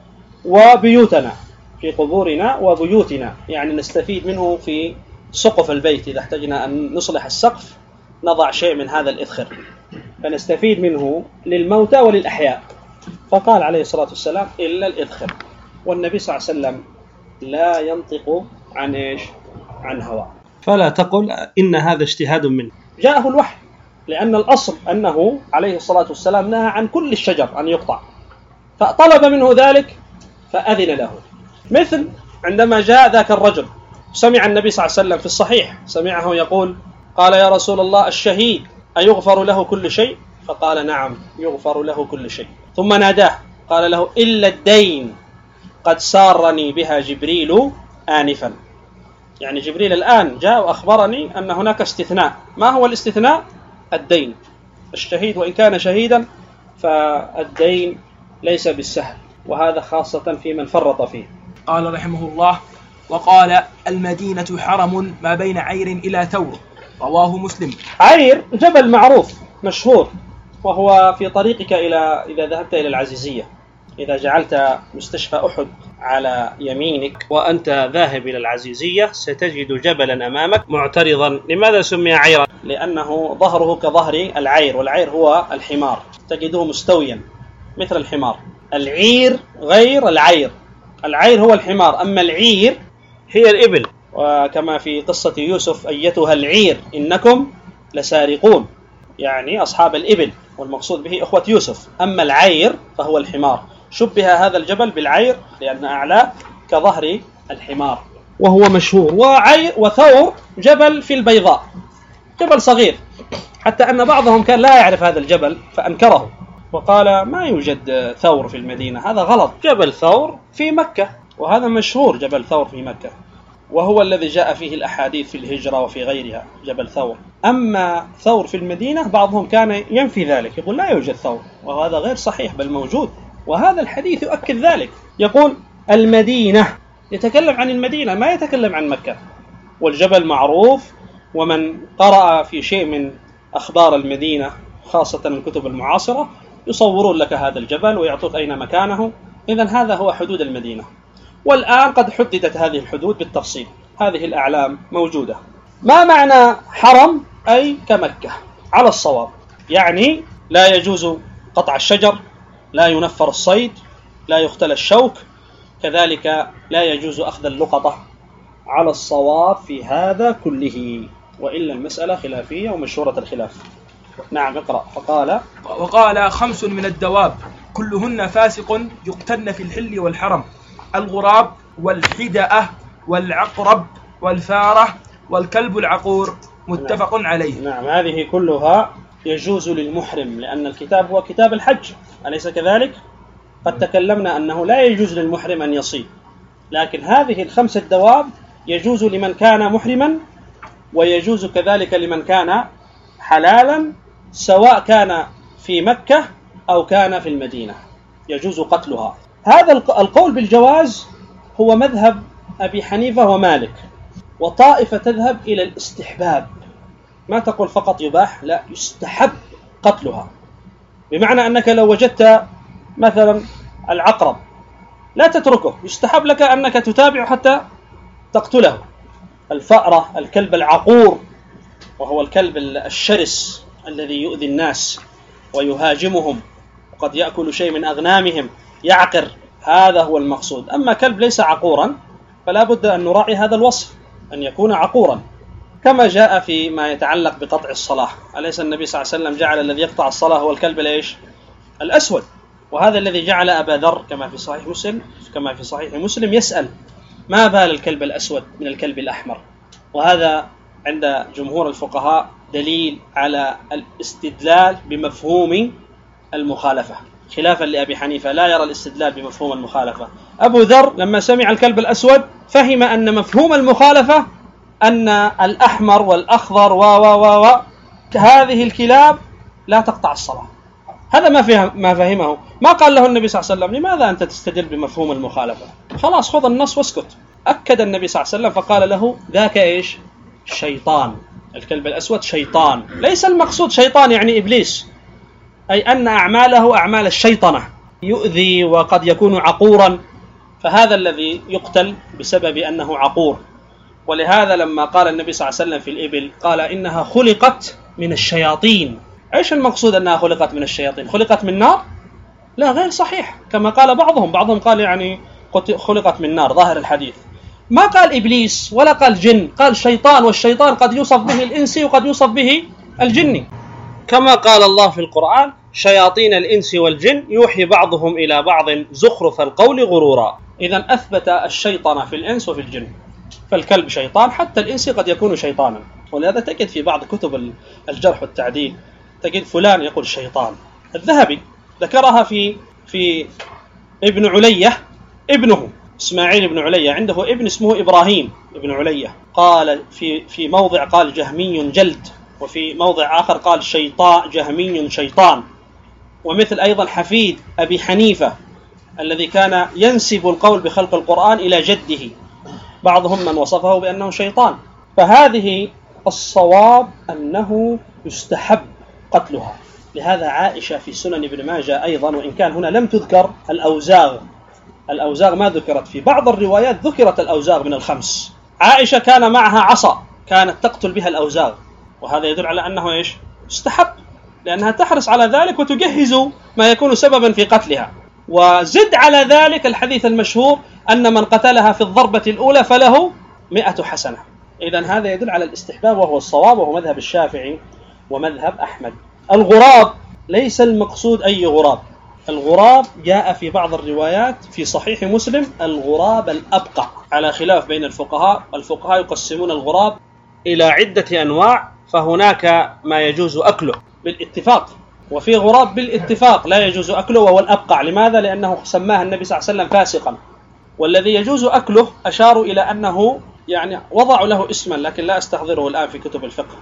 وبيوتنا، في قبورنا وبيوتنا، يعني نستفيد منه في سقف البيت، إذا احتجنا أن نصلح السقف نضع شيء من هذا الإذخر، فنستفيد منه للموتى وللأحياء. فقال عليه الصلاة والسلام: إلا الإذخر. والنبي صلى الله عليه وسلم لا ينطق عن إيش؟ عن هوى، فلا تقل إن هذا اجتهاد منه، جاءه الوحي، لأن الأصل أنه عليه الصلاة والسلام نهى عن كل الشجر أن يقطع، فطلب منه ذلك فأذن له. مثل عندما جاء ذاك الرجل سمع النبي صلى الله عليه وسلم في الصحيح، سمعه يقول: قال: يا رسول الله، الشهيد أيغفر له كل شيء؟ فقال نعم يغفر له كل شيء. ثم ناداه قال له إلا الدين قد سارني بها جبريل آنفا، يعني جبريل الآن جاء وأخبرني أن هناك استثناء. ما هو الاستثناء؟ الدين. الشهيد وإن كان شهيدا فالدين ليس بالسهل، وهذا خاصة في من فرط فيه. قال رحمه الله: وقال: المدينة حرم ما بين عير إلى ثور. رواه مسلم. عير جبل معروف مشهور، وهو في طريقك إذا ذهبت إلى العزيزية، إذا جعلت مستشفى أحد على يمينك وأنت ذاهب إلى العزيزية ستجد جبلا أمامك معترضا. لماذا سمي عيرا؟ لأنه ظهره كظهر العير، والعير هو الحمار، تجده مستويا مثل الحمار. العير غير العير، العير هو الحمار، أما العير هي الإبل. وكما في قصة يوسف: أيتها العير إنكم لسارقون، يعني أصحاب الإبل، والمقصود به أخوة يوسف. أما العير فهو الحمار. شبه هذا الجبل بالعير لأن أعلاه كظهر الحمار، وهو مشهور. وثور جبل في البيضاء، جبل صغير، حتى أن بعضهم كان لا يعرف هذا الجبل فأنكره وقال ما يوجد ثور في المدينة، هذا غلط. جبل ثور في مكة، وهذا مشهور جبل ثور في مكة، وهو الذي جاء فيه الأحاديث في الهجرة وفي غيرها، جبل ثور. أما ثور في المدينة بعضهم كان ينفي ذلك، يقول لا يوجد ثور، وهذا غير صحيح بل موجود، وهذا الحديث يؤكد ذلك. يقول المدينة، يتكلم عن المدينة ما يتكلم عن مكة، والجبل معروف، ومن قرأ في شيء من أخبار المدينة خاصة الكتب المعاصرة يصورون لك هذا الجبل ويعطوك أين مكانه. إذن هذا هو حدود المدينة، والآن قد حددت هذه الحدود بالتفصيل، هذه الأعلام موجودة. ما معنى حرم؟ أي كمكة على الصواب، يعني لا يجوز قطع الشجر، لا ينفر الصيد، لا يختل الشوك، كذلك لا يجوز أخذ اللقطة على الصواب في هذا كله، وإلا المسألة خلافية ومشهورة الخلاف. نعم اقرأ. وقال: 5 من الدواب كلهن فاسق يقتلن في الحل والحرم: الغراب والحدأة والعقرب والفارة والكلب العقور. متفق عليه. نعم، هذه كلها يجوز للمحرم، لأن الكتاب هو كتاب الحج، أليس كذلك؟ قد تكلمنا أنه لا يجوز للمحرم أن يصيد، لكن هذه ال5 الدواب يجوز لمن كان محرما، ويجوز كذلك لمن كان حلالا، سواء كان في مكة أو كان في المدينة، يجوز قتلها. هذا القول بالجواز هو مذهب أبي حنيفة ومالك، وطائفة تذهب إلى الاستحباب، ما تقول فقط يباح، لا، يستحب قتلها، بمعنى أنك لو وجدت مثلا العقرب لا تتركه، يستحب لك أنك تتابع حتى تقتله. الفأرة، الكلب العقور، وهو الكلب الشرس الذي يؤذي الناس ويهاجمهم وقد يأكل شيء من أغنامهم، يعقر، هذا هو المقصود. أما كلب ليس عقورا فلا بد أن نراعي هذا الوصف، أن يكون عقورا، كما جاء في ما يتعلق بقطع الصلاة. أليس النبي صلى الله عليه وسلم جعل الذي يقطع الصلاة هو الكلب الأسود، وهذا الذي جعل أبا ذر كما في صحيح مسلم يسأل ما بال الكلب الأسود من الكلب الأحمر. وهذا عند جمهور الفقهاء دليل على الاستدلال بمفهوم المخالفة، خلافا لأبي حنيفة لا يرى الاستدلال بمفهوم المخالفة. أبو ذر لما سمع الكلب الأسود فهم أن مفهوم المخالفة أن الأحمر والأخضر هذه الكلاب لا تقطع الصلاة. هذا ما فهمه، ما قال له النبي صلى الله عليه وسلم لماذا أنت تستدل بمفهوم المخالفة، خلاص خذ النص واسكت. أكد النبي صلى الله عليه وسلم فقال له ذاك شيطان، الكلب الأسود شيطان، ليس المقصود شيطان يعني إبليس، أي أن أعماله أعمال الشيطنة، يؤذي وقد يكون عقورا، فهذا الذي يقتل بسبب أنه عقور. ولهذا لما قال النبي صلى الله عليه وسلم في الإبل قال إنها خلقت من الشياطين. إيش المقصود أنها خلقت من الشياطين؟ خلقت من نار؟ لا، غير صحيح، كما قال بعضهم قال يعني خلقت من نار، ظاهر الحديث. ما قال إبليس ولا قال جن، قال شيطان، والشيطان قد يوصف به الإنسي وقد يوصف به الجني، كما قال الله في القرآن شياطين الإنس والجن يوحي بعضهم إلى بعض زخرف القول غرورا. إذن أثبت الشيطان في الإنس وفي الجن، فالكلب شيطان، حتى الإنس قد يكون شيطانا. ولهذا تجد في بعض كتب الجرح والتعديل تجد فلان يقول شيطان. الذهبي ذكرها في ابن علية، ابنه إسماعيل بن علية عنده ابن اسمه إبراهيم بن علية، قال في موضع قال جهمي جلد، وفي موضع آخر قال شيطان جهمي شيطان. ومثل أيضا حفيد أبي حنيفة الذي كان ينسب القول بخلق القرآن إلى جده، بعضهم من وصفه بأنه شيطان. فهذه الصواب أنه يستحب قتلها. لهذا عائشة في سنن ابن ماجه أيضا، وإن كان هنا لم تذكر الأوزاغ ما ذكرت، في بعض الروايات ذكرت الأوزاغ من الخمس. عائشة كان معها عصا كانت تقتل بها الأوزاغ، وهذا يدل على أنه يستحب، لأنها تحرص على ذلك وتجهز ما يكون سببا في قتلها. وزد على ذلك الحديث المشهور أن من قتلها في الضربة الأولى فله 100 حسنة. إذن هذا يدل على الاستحباب، وهو الصواب، وهو مذهب الشافعي ومذهب أحمد. الغراب ليس المقصود أي غراب. الغراب جاء في بعض الروايات في صحيح مسلم الغراب الأبقع، على خلاف بين الفقهاء. الفقهاء يقسمون الغراب إلى عدة أنواع، فهناك ما يجوز أكله بالاتفاق، وفي غراب بالاتفاق لا يجوز أكله وهو الأبقع. لماذا؟ لأنه سماه النبي صلى الله عليه وسلم فاسقا. والذي يجوز أكله أشاروا إلى أنه وضعوا له اسما، لكن لا أستحضره الآن في كتب الفقه.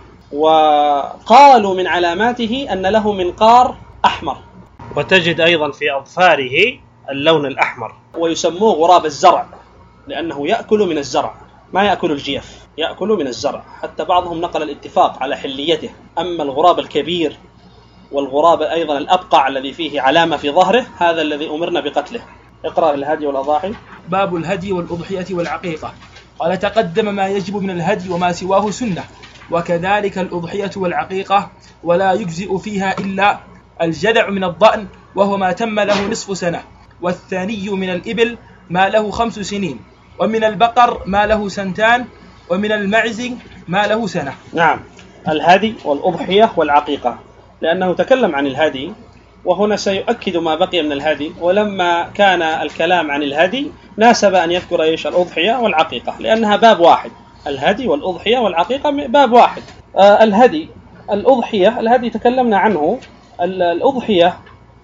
وقالوا من علاماته أن له منقار أحمر، وتجد أيضا في أظفاره اللون الأحمر، ويسموه غراب الزرع لأنه يأكل من الزرع، ما يأكل الجيف، يأكل من الزرع. حتى بعضهم نقل الاتفاق على حليته. أما الغراب الكبير والغراب أيضا الأبقع الذي فيه علامة في ظهره، هذا الذي أمرنا بقتله. اقرأ الهدي والأضاحي. باب الهدي والأضحية والعقيقة. قال تقدم ما يجب من الهدي وما سواه سنة، وكذلك الأضحية والعقيقة، ولا يجزئ فيها إلا الجذع من الضأن وهو ما تم له نصف سنة، والثاني من الإبل ما له 5 سنين، ومن البقر ما له 2 سنين، ومن المعز ما له 1 سنة. نعم، الهدي والأضحية والعقيقة، لأنه تكلم عن الهدي، وهنا سيؤكد ما بقي من الهدي. ولما كان الكلام عن الهدي ناسب أن يذكر الأضحية والعقيقة، لأنها باب واحد. الهدي والأضحية والعقيقة باب واحد. الهدي الهدي تكلمنا عنه. الأضحية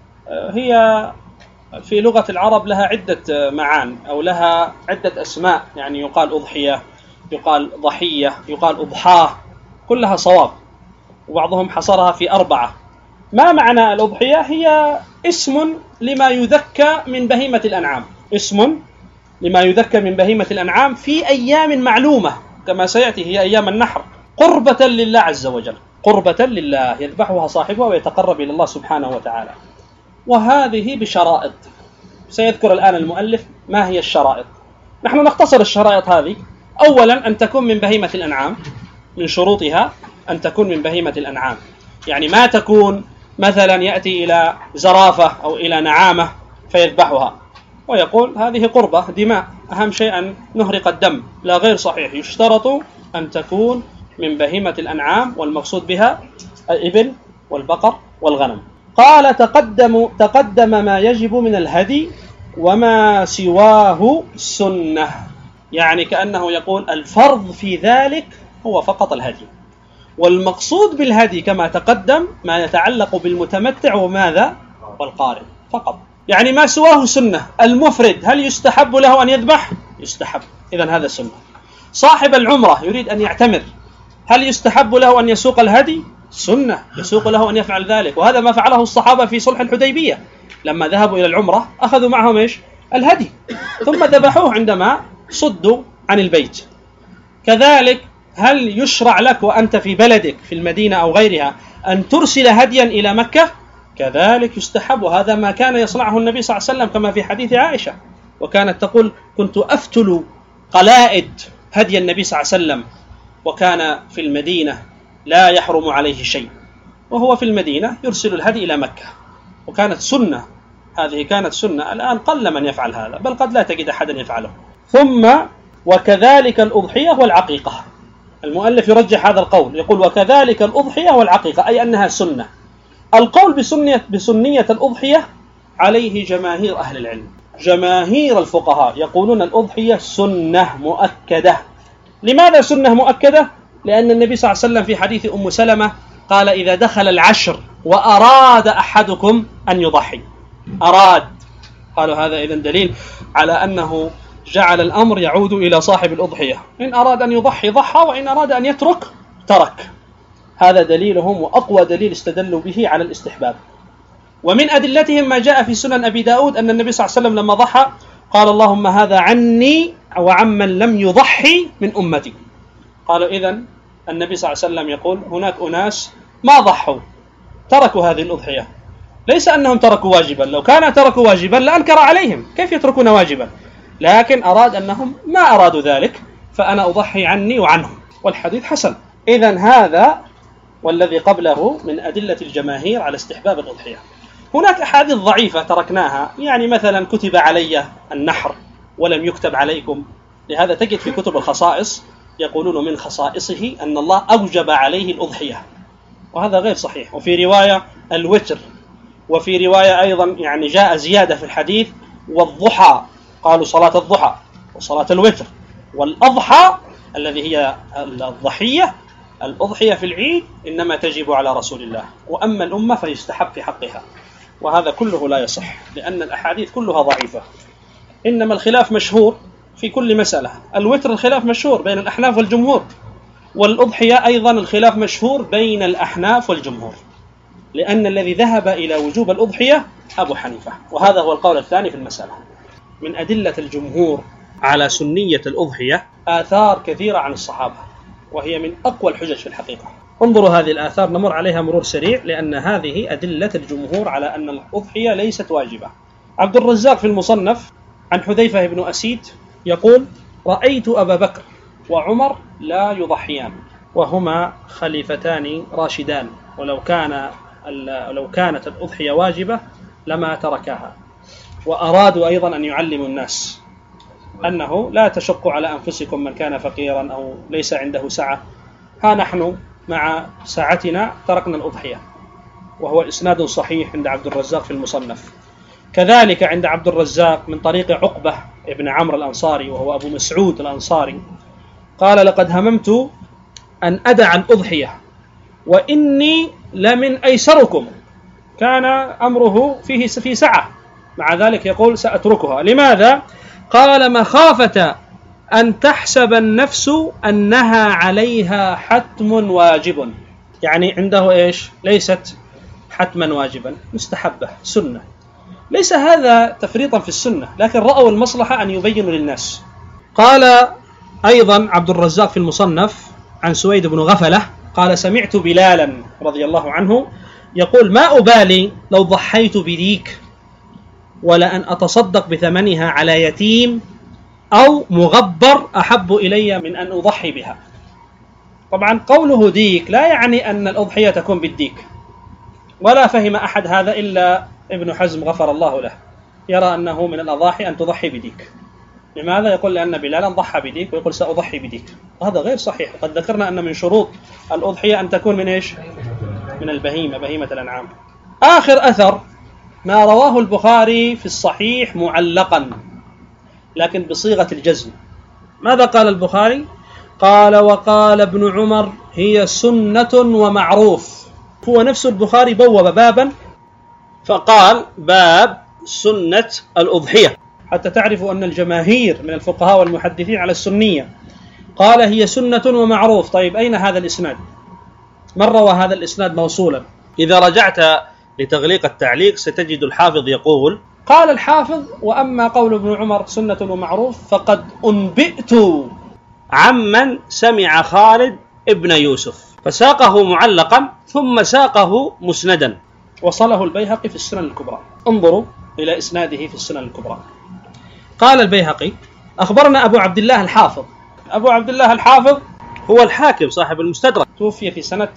هي في لغة العرب لها عدة معان، أو لها عدة أسماء، يعني يقال أضحية، يقال ضحية، يقال أضحاه، كلها صواب، وبعضهم حصرها في 4. ما معنى الأضحية؟ هي اسم لما يذكى من بهيمة الأنعام، اسم لما يذكى من بهيمة الأنعام في أيام معلومة كما سيأتي، هي أيام النحر، قربة لله عز وجل، قربة لله يذبحها صاحبها ويتقرب إلى الله سبحانه وتعالى. وهذه بشرائط، سيذكر الآن المؤلف ما هي الشرائط. نحن نختصر الشرائط هذه. أولا أن تكون من بهيمة الأنعام، من شروطها أن تكون من بهيمة الأنعام، يعني ما تكون مثلا يأتي إلى زرافة أو إلى نعامة فيذبحها ويقول هذه قربة دماء، أهم شيء أن نهرق الدم، لا، غير صحيح. يشترط أن تكون من بهيمة الأنعام، والمقصود بها الإبل والبقر والغنم. قال تقدم ما يجب من الهدي وما سواه سنة، يعني كأنه يقول الفرض في ذلك هو فقط الهدي، والمقصود بالهدي كما تقدم ما يتعلق بالمتمتع وماذا؟ والقارن فقط. يعني ما سواه سنة. المفرد هل يستحب له أن يذبح؟ يستحب، إذن هذا سنة. صاحب العمرة يريد أن يعتمر، هل يستحب له أن يسوق الهدي؟ سنة، يسوق له أن يفعل ذلك. وهذا ما فعله الصحابة في صلح الحديبية، لما ذهبوا إلى العمرة أخذوا معهم الهدي، ثم ذبحوه عندما صدوا عن البيت. كذلك هل يشرع لك وأنت في بلدك في المدينة أو غيرها أن ترسل هديا إلى مكة؟ كذلك يستحب، وهذا ما كان يصنعه النبي صلى الله عليه وسلم كما في حديث عائشة، وكانت تقول كنت أفتل قلائد هدي النبي صلى الله عليه وسلم، وكان في المدينة لا يحرم عليه شيء، وهو في المدينة يرسل الهدي إلى مكة، وكانت سنة. هذه كانت سنة. الآن قل من يفعل هذا، بل قد لا تجد أحدا يفعله. ثم وكذلك الأضحية والعقيقة. المؤلف يرجح هذا القول، يقول وكذلك الأضحية والعقيقة، أي أنها سنة. القول بسنية الأضحية عليه جماهير أهل العلم، جماهير الفقهاء يقولون الأضحية سنة مؤكدة. لماذا سنة مؤكدة؟ لأن النبي صلى الله عليه وسلم في حديث أم سلمة قال إذا دخل العشر وأراد أحدكم أن يضحي، أراد، قالوا هذا إذن دليل على أنه جعل الأمر يعود إلى صاحب الأضحية، إن أراد أن يضحي ضحى، وإن أراد أن يترك ترك. هذا دليلهم وأقوى دليل استدلوا به على الاستحباب. ومن أدلتهم ما جاء في سنن أبي داود أن النبي صلى الله عليه وسلم لما ضحى قال اللهم هذا عني وعمن لم يضحي من أمتي. قالوا إذن النبي صلى الله عليه وسلم يقول هناك أناس ما ضحوا، تركوا هذه الأضحية، ليس أنهم تركوا واجبا، لو كان تركوا واجبا لأنكر عليهم، كيف يتركون واجبا؟ لكن أراد أنهم ما أرادوا ذلك، فأنا أضحي عني وعنهم، والحديث حسن. إذن هذا والذي قبله من أدلة الجماهير على استحباب الأضحية. هناك أحاديث ضعيفة تركناها، يعني مثلا كتب علي النحر ولم يكتب عليكم، لهذا تجد في كتب الخصائص يقولون من خصائصه أن الله أوجب عليه الأضحية، وهذا غير صحيح. وفي رواية الوتر، وفي رواية أيضا يعني جاء زيادة في الحديث والضحى، قالوا صلاة الضحى وصلاة الوتر، والأضحى الذي هي الضحية الأضحية في العيد إنما تجب على رسول الله، وأما الأمة فيستحب في حقها، وهذا كله لا يصح لأن الأحاديث كلها ضعيفة. إنما الخلاف مشهور في كل مسألة، الوتر الخلاف مشهور بين الأحناف والجمهور، والأضحية أيضا الخلاف مشهور بين الأحناف والجمهور، لأن الذي ذهب إلى وجوب الأضحية أبو حنيفة، وهذا هو القول الثاني في المسألة. من أدلة الجمهور على سنية الأضحية آثار كثيرة عن الصحابة، وهي من أقوى الحجج في الحقيقة. انظروا هذه الآثار، نمر عليها مرور سريع لأن هذه أدلة الجمهور على أن الأضحية ليست واجبة. عبد الرزاق في المصنف عن حذيفة بن أسيد يقول رأيت أبا بكر وعمر لا يضحيان وهما خليفتان راشدان، ولو كانت الأضحية واجبة لما تركاها. وأرادوا أيضا أن يعلموا الناس أنه لا تشقوا على أنفسكم من كان فقيرا أو ليس عنده سعة، ها نحن مع ساعتنا تركنا الأضحية، وهو إسناد صحيح عند عبد الرزاق في المصنف. كذلك عند عبد الرزاق من طريق عقبة ابن عمرو الأنصاري وهو أبو مسعود الأنصاري قال لقد هممت أن أدع الأضحية وإني لمن أيسركم، كان أمره فيه في سعة، مع ذلك يقول سأتركها. لماذا؟ قال مخافة أن تحسب النفس أنها عليها حتم واجب، يعني عنده إيش؟ ليست حتما واجبا، مستحبة سنة، ليس هذا تفريطا في السنة، لكن رأوا المصلحة أن يبينوا للناس. قال أيضا عبد الرزاق في المصنف عن سويد بن غفلة قال سمعت بلالا رضي الله عنه يقول ما أبالي لو ضحيت بديك ولأن أتصدق بثمنها على يتيم أو مغبر أحب إلي من أن أضحي بها. طبعا قوله ديك لا يعني أن الأضحية تكون بالديك، ولا فهم أحد هذا إلا ابن حزم غفر الله له، يرى أنه من الأضاحي أن تضحي بديك. لماذا؟ يقول لأن بلالا ضحى بديك ويقول سأضحي بديك، وهذا غير صحيح. وقد ذكرنا أن من شروط الأضحية أن تكون من إيش؟ من البهيمة، بهيمة الأنعام. آخر أثر ما رواه البخاري في الصحيح معلقا لكن بصيغة الجزم. ماذا قال البخاري؟ قال وقال ابن عمر هي سنة ومعروف. هو نفس البخاري بوب بابا فقال باب سنة الأضحية، حتى تعرفوا أن الجماهير من الفقهاء والمحدثين على السنية. قال هي سنة ومعروف. طيب أين هذا الإسناد؟ من روى هذا الإسناد موصولا؟ إذا رجعت لتغليق التعليق ستجد الحافظ يقول قال الحافظ وأما قول ابن عمر سنة ومعروف فقد أنبئت عمن سمع خالد ابن يوسف، فساقه معلقا ثم ساقه مسندا، وصله البيهقي في السنن الكبرى. انظروا إلى إسناده في السنن الكبرى. قال البيهقي أخبرنا أبو عبد الله الحافظ. أبو عبد الله الحافظ هو الحاكم صاحب المستدرك، توفي في سنة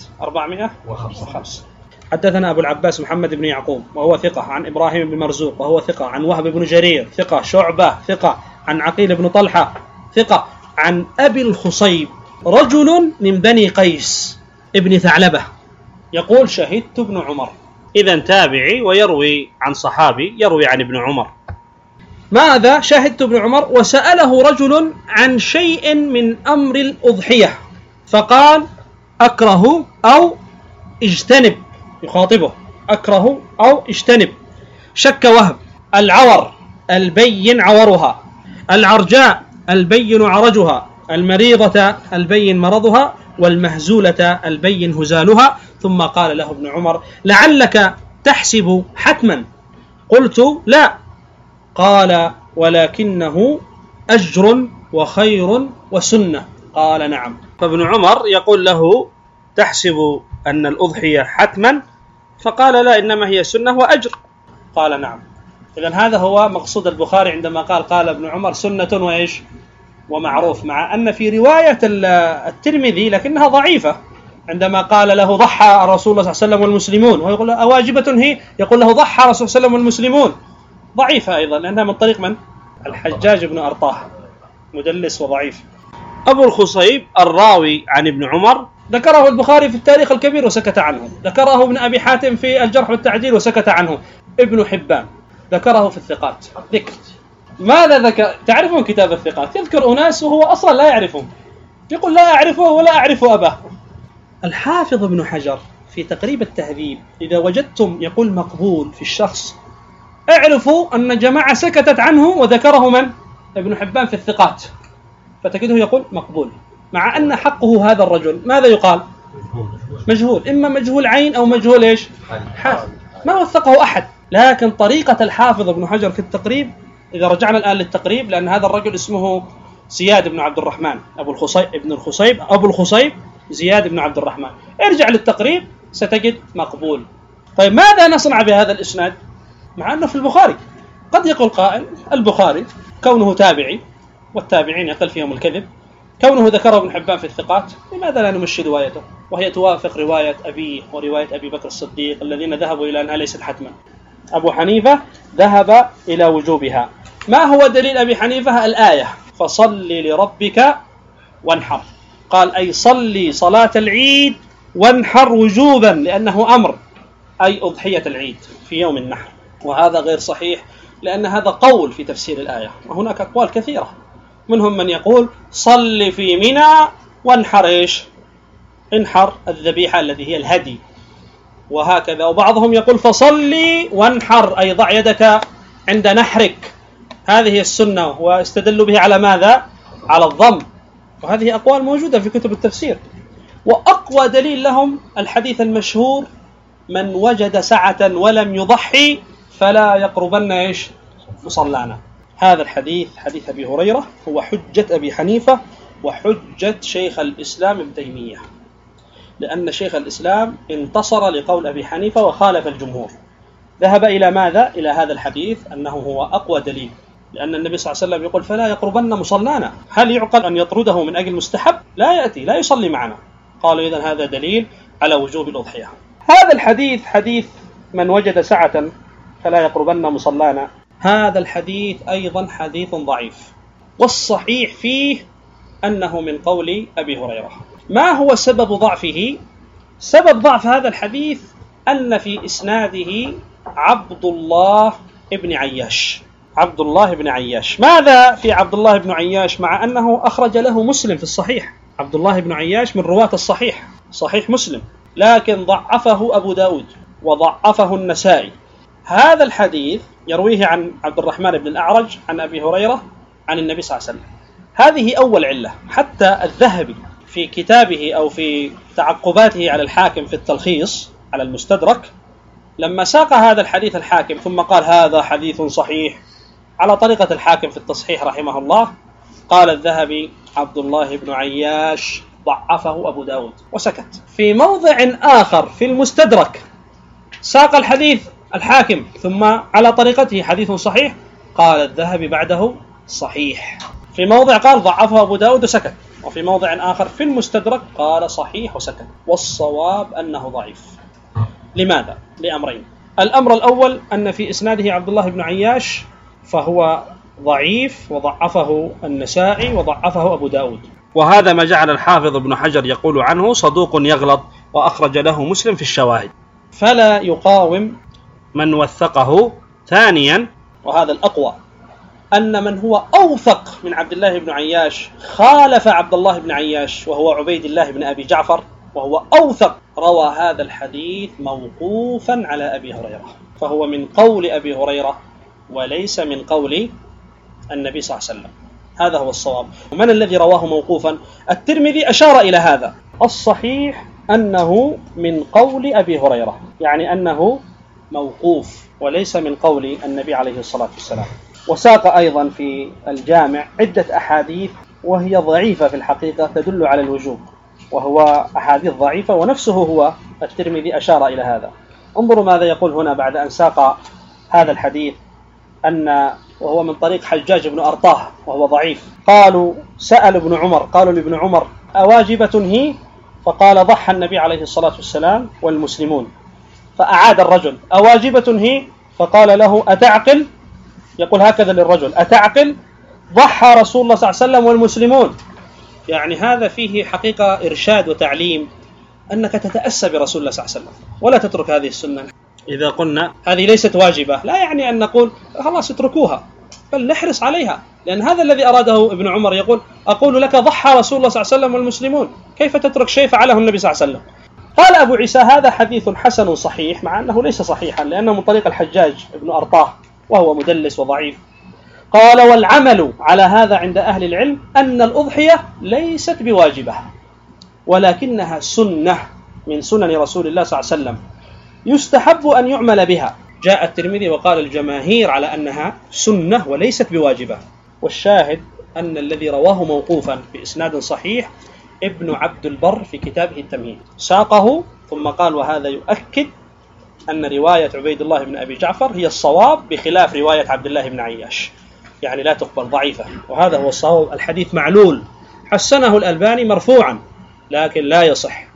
405. حدثنا أبو العباس محمد بن يعقوب وهو ثقة، عن إبراهيم بن مرزوق وهو ثقة، عن وهب بن جرير ثقة، شعبة ثقة، عن عقيل بن طلحة ثقة، عن أبي الخصيب رجل من بني قيس ابن ثعلبة يقول شهدت ابن عمر. إذن تابعي ويروي عن صحابي يروي عن ابن عمر. ماذا شهدت ابن عمر؟ وسأله رجل عن شيء من أمر الأضحية فقال أكره أو اجتنب، يخاطبه: أكره أو اجتنب. شك وهب: العور البين عورها، العرجاء البين عرجها، المريضة البين مرضها، والمهزولة البين هزالها. ثم قال له ابن عمر: لعلك تحسب حتما. قلت: لا. قال: ولكنه أجر وخير وسنة. قال: نعم. فابن عمر يقول له: تحسب أن الأضحية حتما؟ فقال: لا، إنما هي سنة وأجر. قال: نعم. إذن هذا هو مقصود البخاري عندما قال ابن عمر سنة وإيش ومعروف، مع أن في رواية الترمذي لكنها ضعيفة، عندما قال له: ضحى رسول الله صلى الله عليه وسلم والمسلمون، ويقول له: أواجبة هي؟ يقول له: ضحى رسول الله صلى الله عليه وسلم والمسلمون. ضعيفة أيضا لأنها من طريق من؟ الحجاج بن أرطاه، مدلس وضعيف. أبو الخصيب الراوي عن ابن عمر ذكره البخاري في التاريخ الكبير وسكت عنه، ذكره ابن أبي حاتم في الجرح والتعديل وسكت عنه، ابن حبان ذكره في الثقات ذكر. ماذا ذكر؟ تعرفون كتاب الثقات يذكر أناس وهو أصلا لا يعرفهم، يقول: لا أعرفه ولا أعرف أباه. الحافظ ابن حجر في تقريب التهذيب إذا وجدتم يقول مقبول في الشخص، اعرفوا أن جماعة سكتت عنه وذكره من؟ ابن حبان في الثقات، فتجده يقول مقبول، مع أن حقه هذا الرجل ماذا يقال؟ مجهول، إما مجهول عين أو مجهول إيش؟ حال، ما وثقه أحد. لكن طريقة الحافظ ابن حجر في التقريب، إذا رجعنا الآن للتقريب، لأن هذا الرجل اسمه زياد بن عبد الرحمن أبو الخصيب زياد بن عبد الرحمن، ارجع للتقريب ستجد مقبول. طيب ماذا نصنع بهذا الإسناد؟ مع أنه في البخاري. قد يقول قائل: البخاري كونه تابعي، والتابعين يقل فيهم الكذب، كونه ذكره ابن حبان في الثقات، لماذا لا نمشي روايته؟ وهي توافق رواية أبي ورواية أبي بكر الصديق الذين ذهبوا إلى أنها ليست حتما. أبو حنيفة ذهب إلى وجوبها. ما هو دليل أبي حنيفة؟ الآية: فصل لربك وانحر. قال: أي صلي صلاة العيد وانحر وجوبا، لأنه أمر، أي أضحية العيد في يوم النحر. وهذا غير صحيح، لأن هذا قول في تفسير الآية، وهناك أقوال كثيرة، منهم من يقول: صل في منى وانحر إيش؟ انحر الذبيحة التي هي الهدي، وهكذا. وبعضهم يقول: فصلي وانحر، أي ضع يدك عند نحرك، هذه السنة، واستدلوا به على ماذا؟ على الضم. وهذه أقوال موجودة في كتب التفسير. وأقوى دليل لهم الحديث المشهور: من وجد سعة ولم يضحي فلا يقربن إيش؟ مصلانا. هذا الحديث حديث أبي هريرة هو حجة أبي حنيفة وحجة شيخ الإسلام ابن تيمية، لأن شيخ الإسلام انتصر لقول أبي حنيفة وخالف الجمهور، ذهب إلى ماذا؟ إلى هذا الحديث أنه هو أقوى دليل، لأن النبي صلى الله عليه وسلم يقول: فلا يقربن مصلانا. هل يعقل أن يطرده من أجل مستحب؟ لا يأتي، لا يصلي معنا. قالوا: إذن هذا دليل على وجوب الأضحية. هذا الحديث حديث من وجد سعة فلا يقربن مصلانا، هذا الحديث أيضا حديث ضعيف، والصحيح فيه أنه من قول أبي هريرة. ما هو سبب ضعفه؟ سبب ضعف هذا الحديث أن في إسناده عبد الله بن عياش. عبد الله بن عياش. ماذا في عبد الله بن عياش مع أنه أخرج له مسلم في الصحيح؟ عبد الله بن عياش من رواة الصحيح، صحيح مسلم، لكن ضعفه أبو داود وضعفه النسائي. هذا الحديث يرويه عن عبد الرحمن بن الأعرج عن أبي هريرة عن النبي صلى الله عليه وسلم. هذه أول علة. حتى الذهبي في كتابه أو في تعقباته على الحاكم في التلخيص على المستدرك، لما ساق هذا الحديث الحاكم ثم قال: هذا حديث صحيح على طريقة الحاكم في التصحيح رحمه الله، قال الذهبي: عبد الله بن عياش ضعفه أبو داود، وسكت. في موضع آخر في المستدرك ساق الحديث الحاكم ثم على طريقته حديث صحيح، قال الذهبي بعده: صحيح. في موضع قال ضعفه أبو داود وسكت، وفي موضع آخر في المستدرك قال صحيح وسكت. والصواب أنه ضعيف. لماذا؟ لأمرين. الأمر الأول أن في إسناده عبد الله بن عياش فهو ضعيف، وضعفه النسائي وضعفه أبو داود، وهذا ما جعل الحافظ ابن حجر يقول عنه: صدوق يغلط، وأخرج له مسلم في الشواهد، فلا يقاوم من وثقه. ثانيا، وهذا الأقوى، أن من هو أوثق من عبد الله بن عياش خالف عبد الله بن عياش، وهو عبيد الله بن أبي جعفر وهو أوثق، روى هذا الحديث موقوفا على أبي هريرة، فهو من قول أبي هريرة وليس من قول النبي صلى الله عليه وسلم. هذا هو الصواب. من الذي رواه موقوفا؟ الترمذي أشار إلى هذا. الصحيح أنه من قول أبي هريرة، يعني أنه موقوف وليس من قول النبي عليه الصلاة والسلام. وساق أيضا في الجامع عدة أحاديث وهي ضعيفة في الحقيقة تدل على الوجوب، وهو أحاديث ضعيفة، ونفسه هو الترمذي أشار إلى هذا. انظروا ماذا يقول هنا بعد أن ساق هذا الحديث، وهو من طريق حجاج بن أرطاه وهو ضعيف. قالوا سأل ابن عمر، قالوا لابن عمر أواجبة هي؟ فقال ضحى النبي عليه الصلاة والسلام والمسلمون. فأعاد الرجل أواجبة هي؟ فقال له أتعقل؟ يقول هكذا للرجل أتعقل؟ ضحى رسول الله صلى الله عليه وسلم والمسلمون. يعني هذا فيه حقيقة إرشاد وتعليم أنك تتأسى برسول الله صلى الله عليه وسلم ولا تترك هذه السنة. إذا قلنا هذه ليست واجبة لا يعني أن نقول خلاص اتركوها، بل نحرص عليها، لأن هذا الذي أراده ابن عمر. يقول أقول لك ضحى رسول الله صلى الله عليه وسلم والمسلمون، كيف تترك شيء فعله النبي صلى الله عليه وسلم؟ قال أبو عيسى هذا حديث حسن صحيح، مع أنه ليس صحيحا لأنه من طريق الحجاج ابن أرطاه وهو مدلس وضعيف. قال والعمل على هذا عند أهل العلم أن الأضحية ليست بواجبة ولكنها سنة من سنن رسول الله صلى الله عليه وسلم يستحب أن يعمل بها. جاء الترمذي وقال الجماهير على أنها سنة وليست بواجبة. والشاهد أن الذي رواه موقوفا بإسناد صحيح ابن عبد البر في كتابه التمهيد، ساقه ثم قال وهذا يؤكد أن رواية عبيد الله بن أبي جعفر هي الصواب بخلاف رواية عبد الله بن عياش، يعني لا تقبل ضعيفة، وهذا هو الصواب. الحديث معلول، حسنه الألباني مرفوعا، لكن لا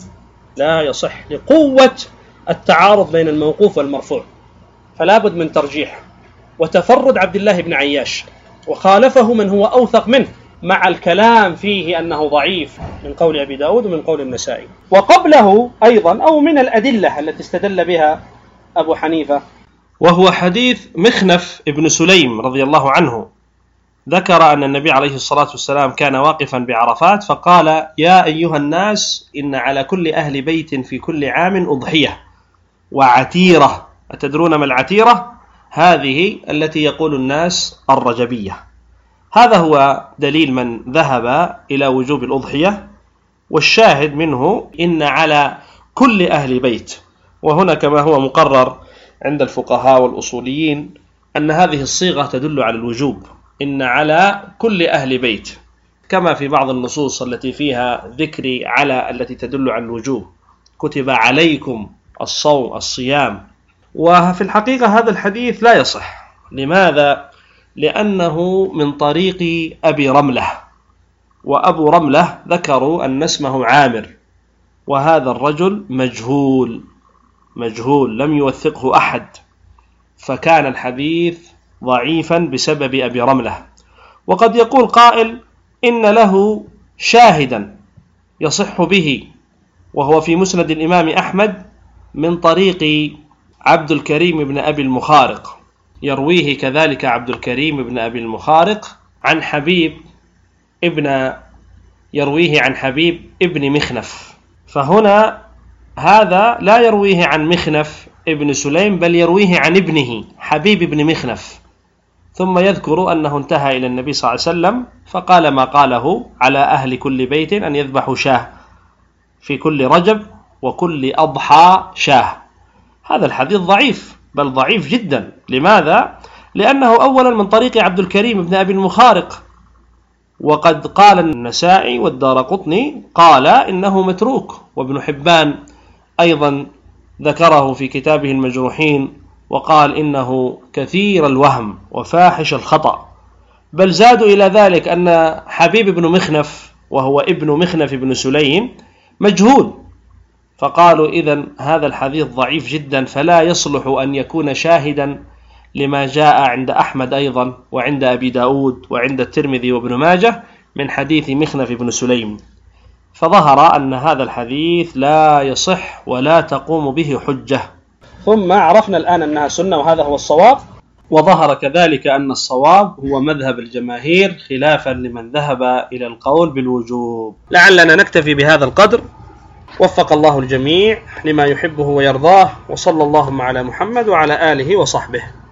يصح لقوة التعارض بين الموقوف والمرفوع، فلا بد من ترجيح وتفرد عبد الله بن عياش، وخالفه من هو أوثق منه، مع الكلام فيه أنه ضعيف من قول أبي داود ومن قول النسائي. وقبله أيضا أو من الأدلة التي استدل بها أبو حنيفة، وهو حديث مخنف ابن سليم رضي الله عنه، ذكر أن النبي عليه الصلاة والسلام كان واقفا بعرفات فقال يا أيها الناس إن على كل أهل بيت في كل عام أضحية وعتيرة. أتدرون ما العتيرة؟ هذه التي يقول الناس الرجبية. هذا هو دليل من ذهب إلى وجوب الأضحية، والشاهد منه إن على كل أهل بيت. وهنا كما هو مقرر عند الفقهاء والأصوليين أن هذه الصيغة تدل على الوجوب، إن على كل أهل بيت، كما في بعض النصوص التي فيها ذكر على التي تدل على الوجوب، كتب عليكم الصيام. وفي الحقيقة هذا الحديث لا يصح. لماذا؟ لأنه من طريق أبي رملة، وأبو رملة ذكروا أن اسمه عامر، وهذا الرجل مجهول لم يوثقه أحد، فكان الحديث ضعيفا بسبب أبي رملة. وقد يقول قائل إن له شاهدا يصح به، وهو في مسند الإمام أحمد من طريق عبد الكريم بن أبي المخارق، يرويه كذلك عبد الكريم بن أبي المخارق عن يرويه عن حبيب ابن مخنف. فهنا هذا لا يرويه عن مخنف ابن سليم، بل يرويه عن ابنه حبيب بن مخنف، ثم يذكر أنه انتهى إلى النبي صلى الله عليه وسلم فقال ما قاله على أهل كل بيت أن يذبحوا شاه في كل رجب وكل أضحى شاه. هذا الحديث ضعيف، بل ضعيف جدا. لماذا؟ لأنه أولا من طريق عبد الكريم بن أبي المخارق، وقد قال النسائي والدارقطني قال إنه متروك، وابن حبان أيضا ذكره في كتابه المجروحين وقال إنه كثير الوهم وفاحش الخطأ. بل زادوا إلى ذلك أن حبيب بن مخنف وهو ابن مخنف بن سليم مجهول، فقالوا إذن هذا الحديث ضعيف جدا، فلا يصلح أن يكون شاهدا لما جاء عند أحمد أيضا وعند أبي داود وعند الترمذي وابن ماجه من حديث مخنف بن سليم. فظهر أن هذا الحديث لا يصح ولا تقوم به حجة. ثم عرفنا الآن أنها سنة وهذا هو الصواب، وظهر كذلك أن الصواب هو مذهب الجماهير خلافا لمن ذهب إلى القول بالوجوب. لعلنا نكتفي بهذا القدر، وفق الله الجميع لما يحبه ويرضاه، وصلى اللهم على محمد وعلى آله وصحبه.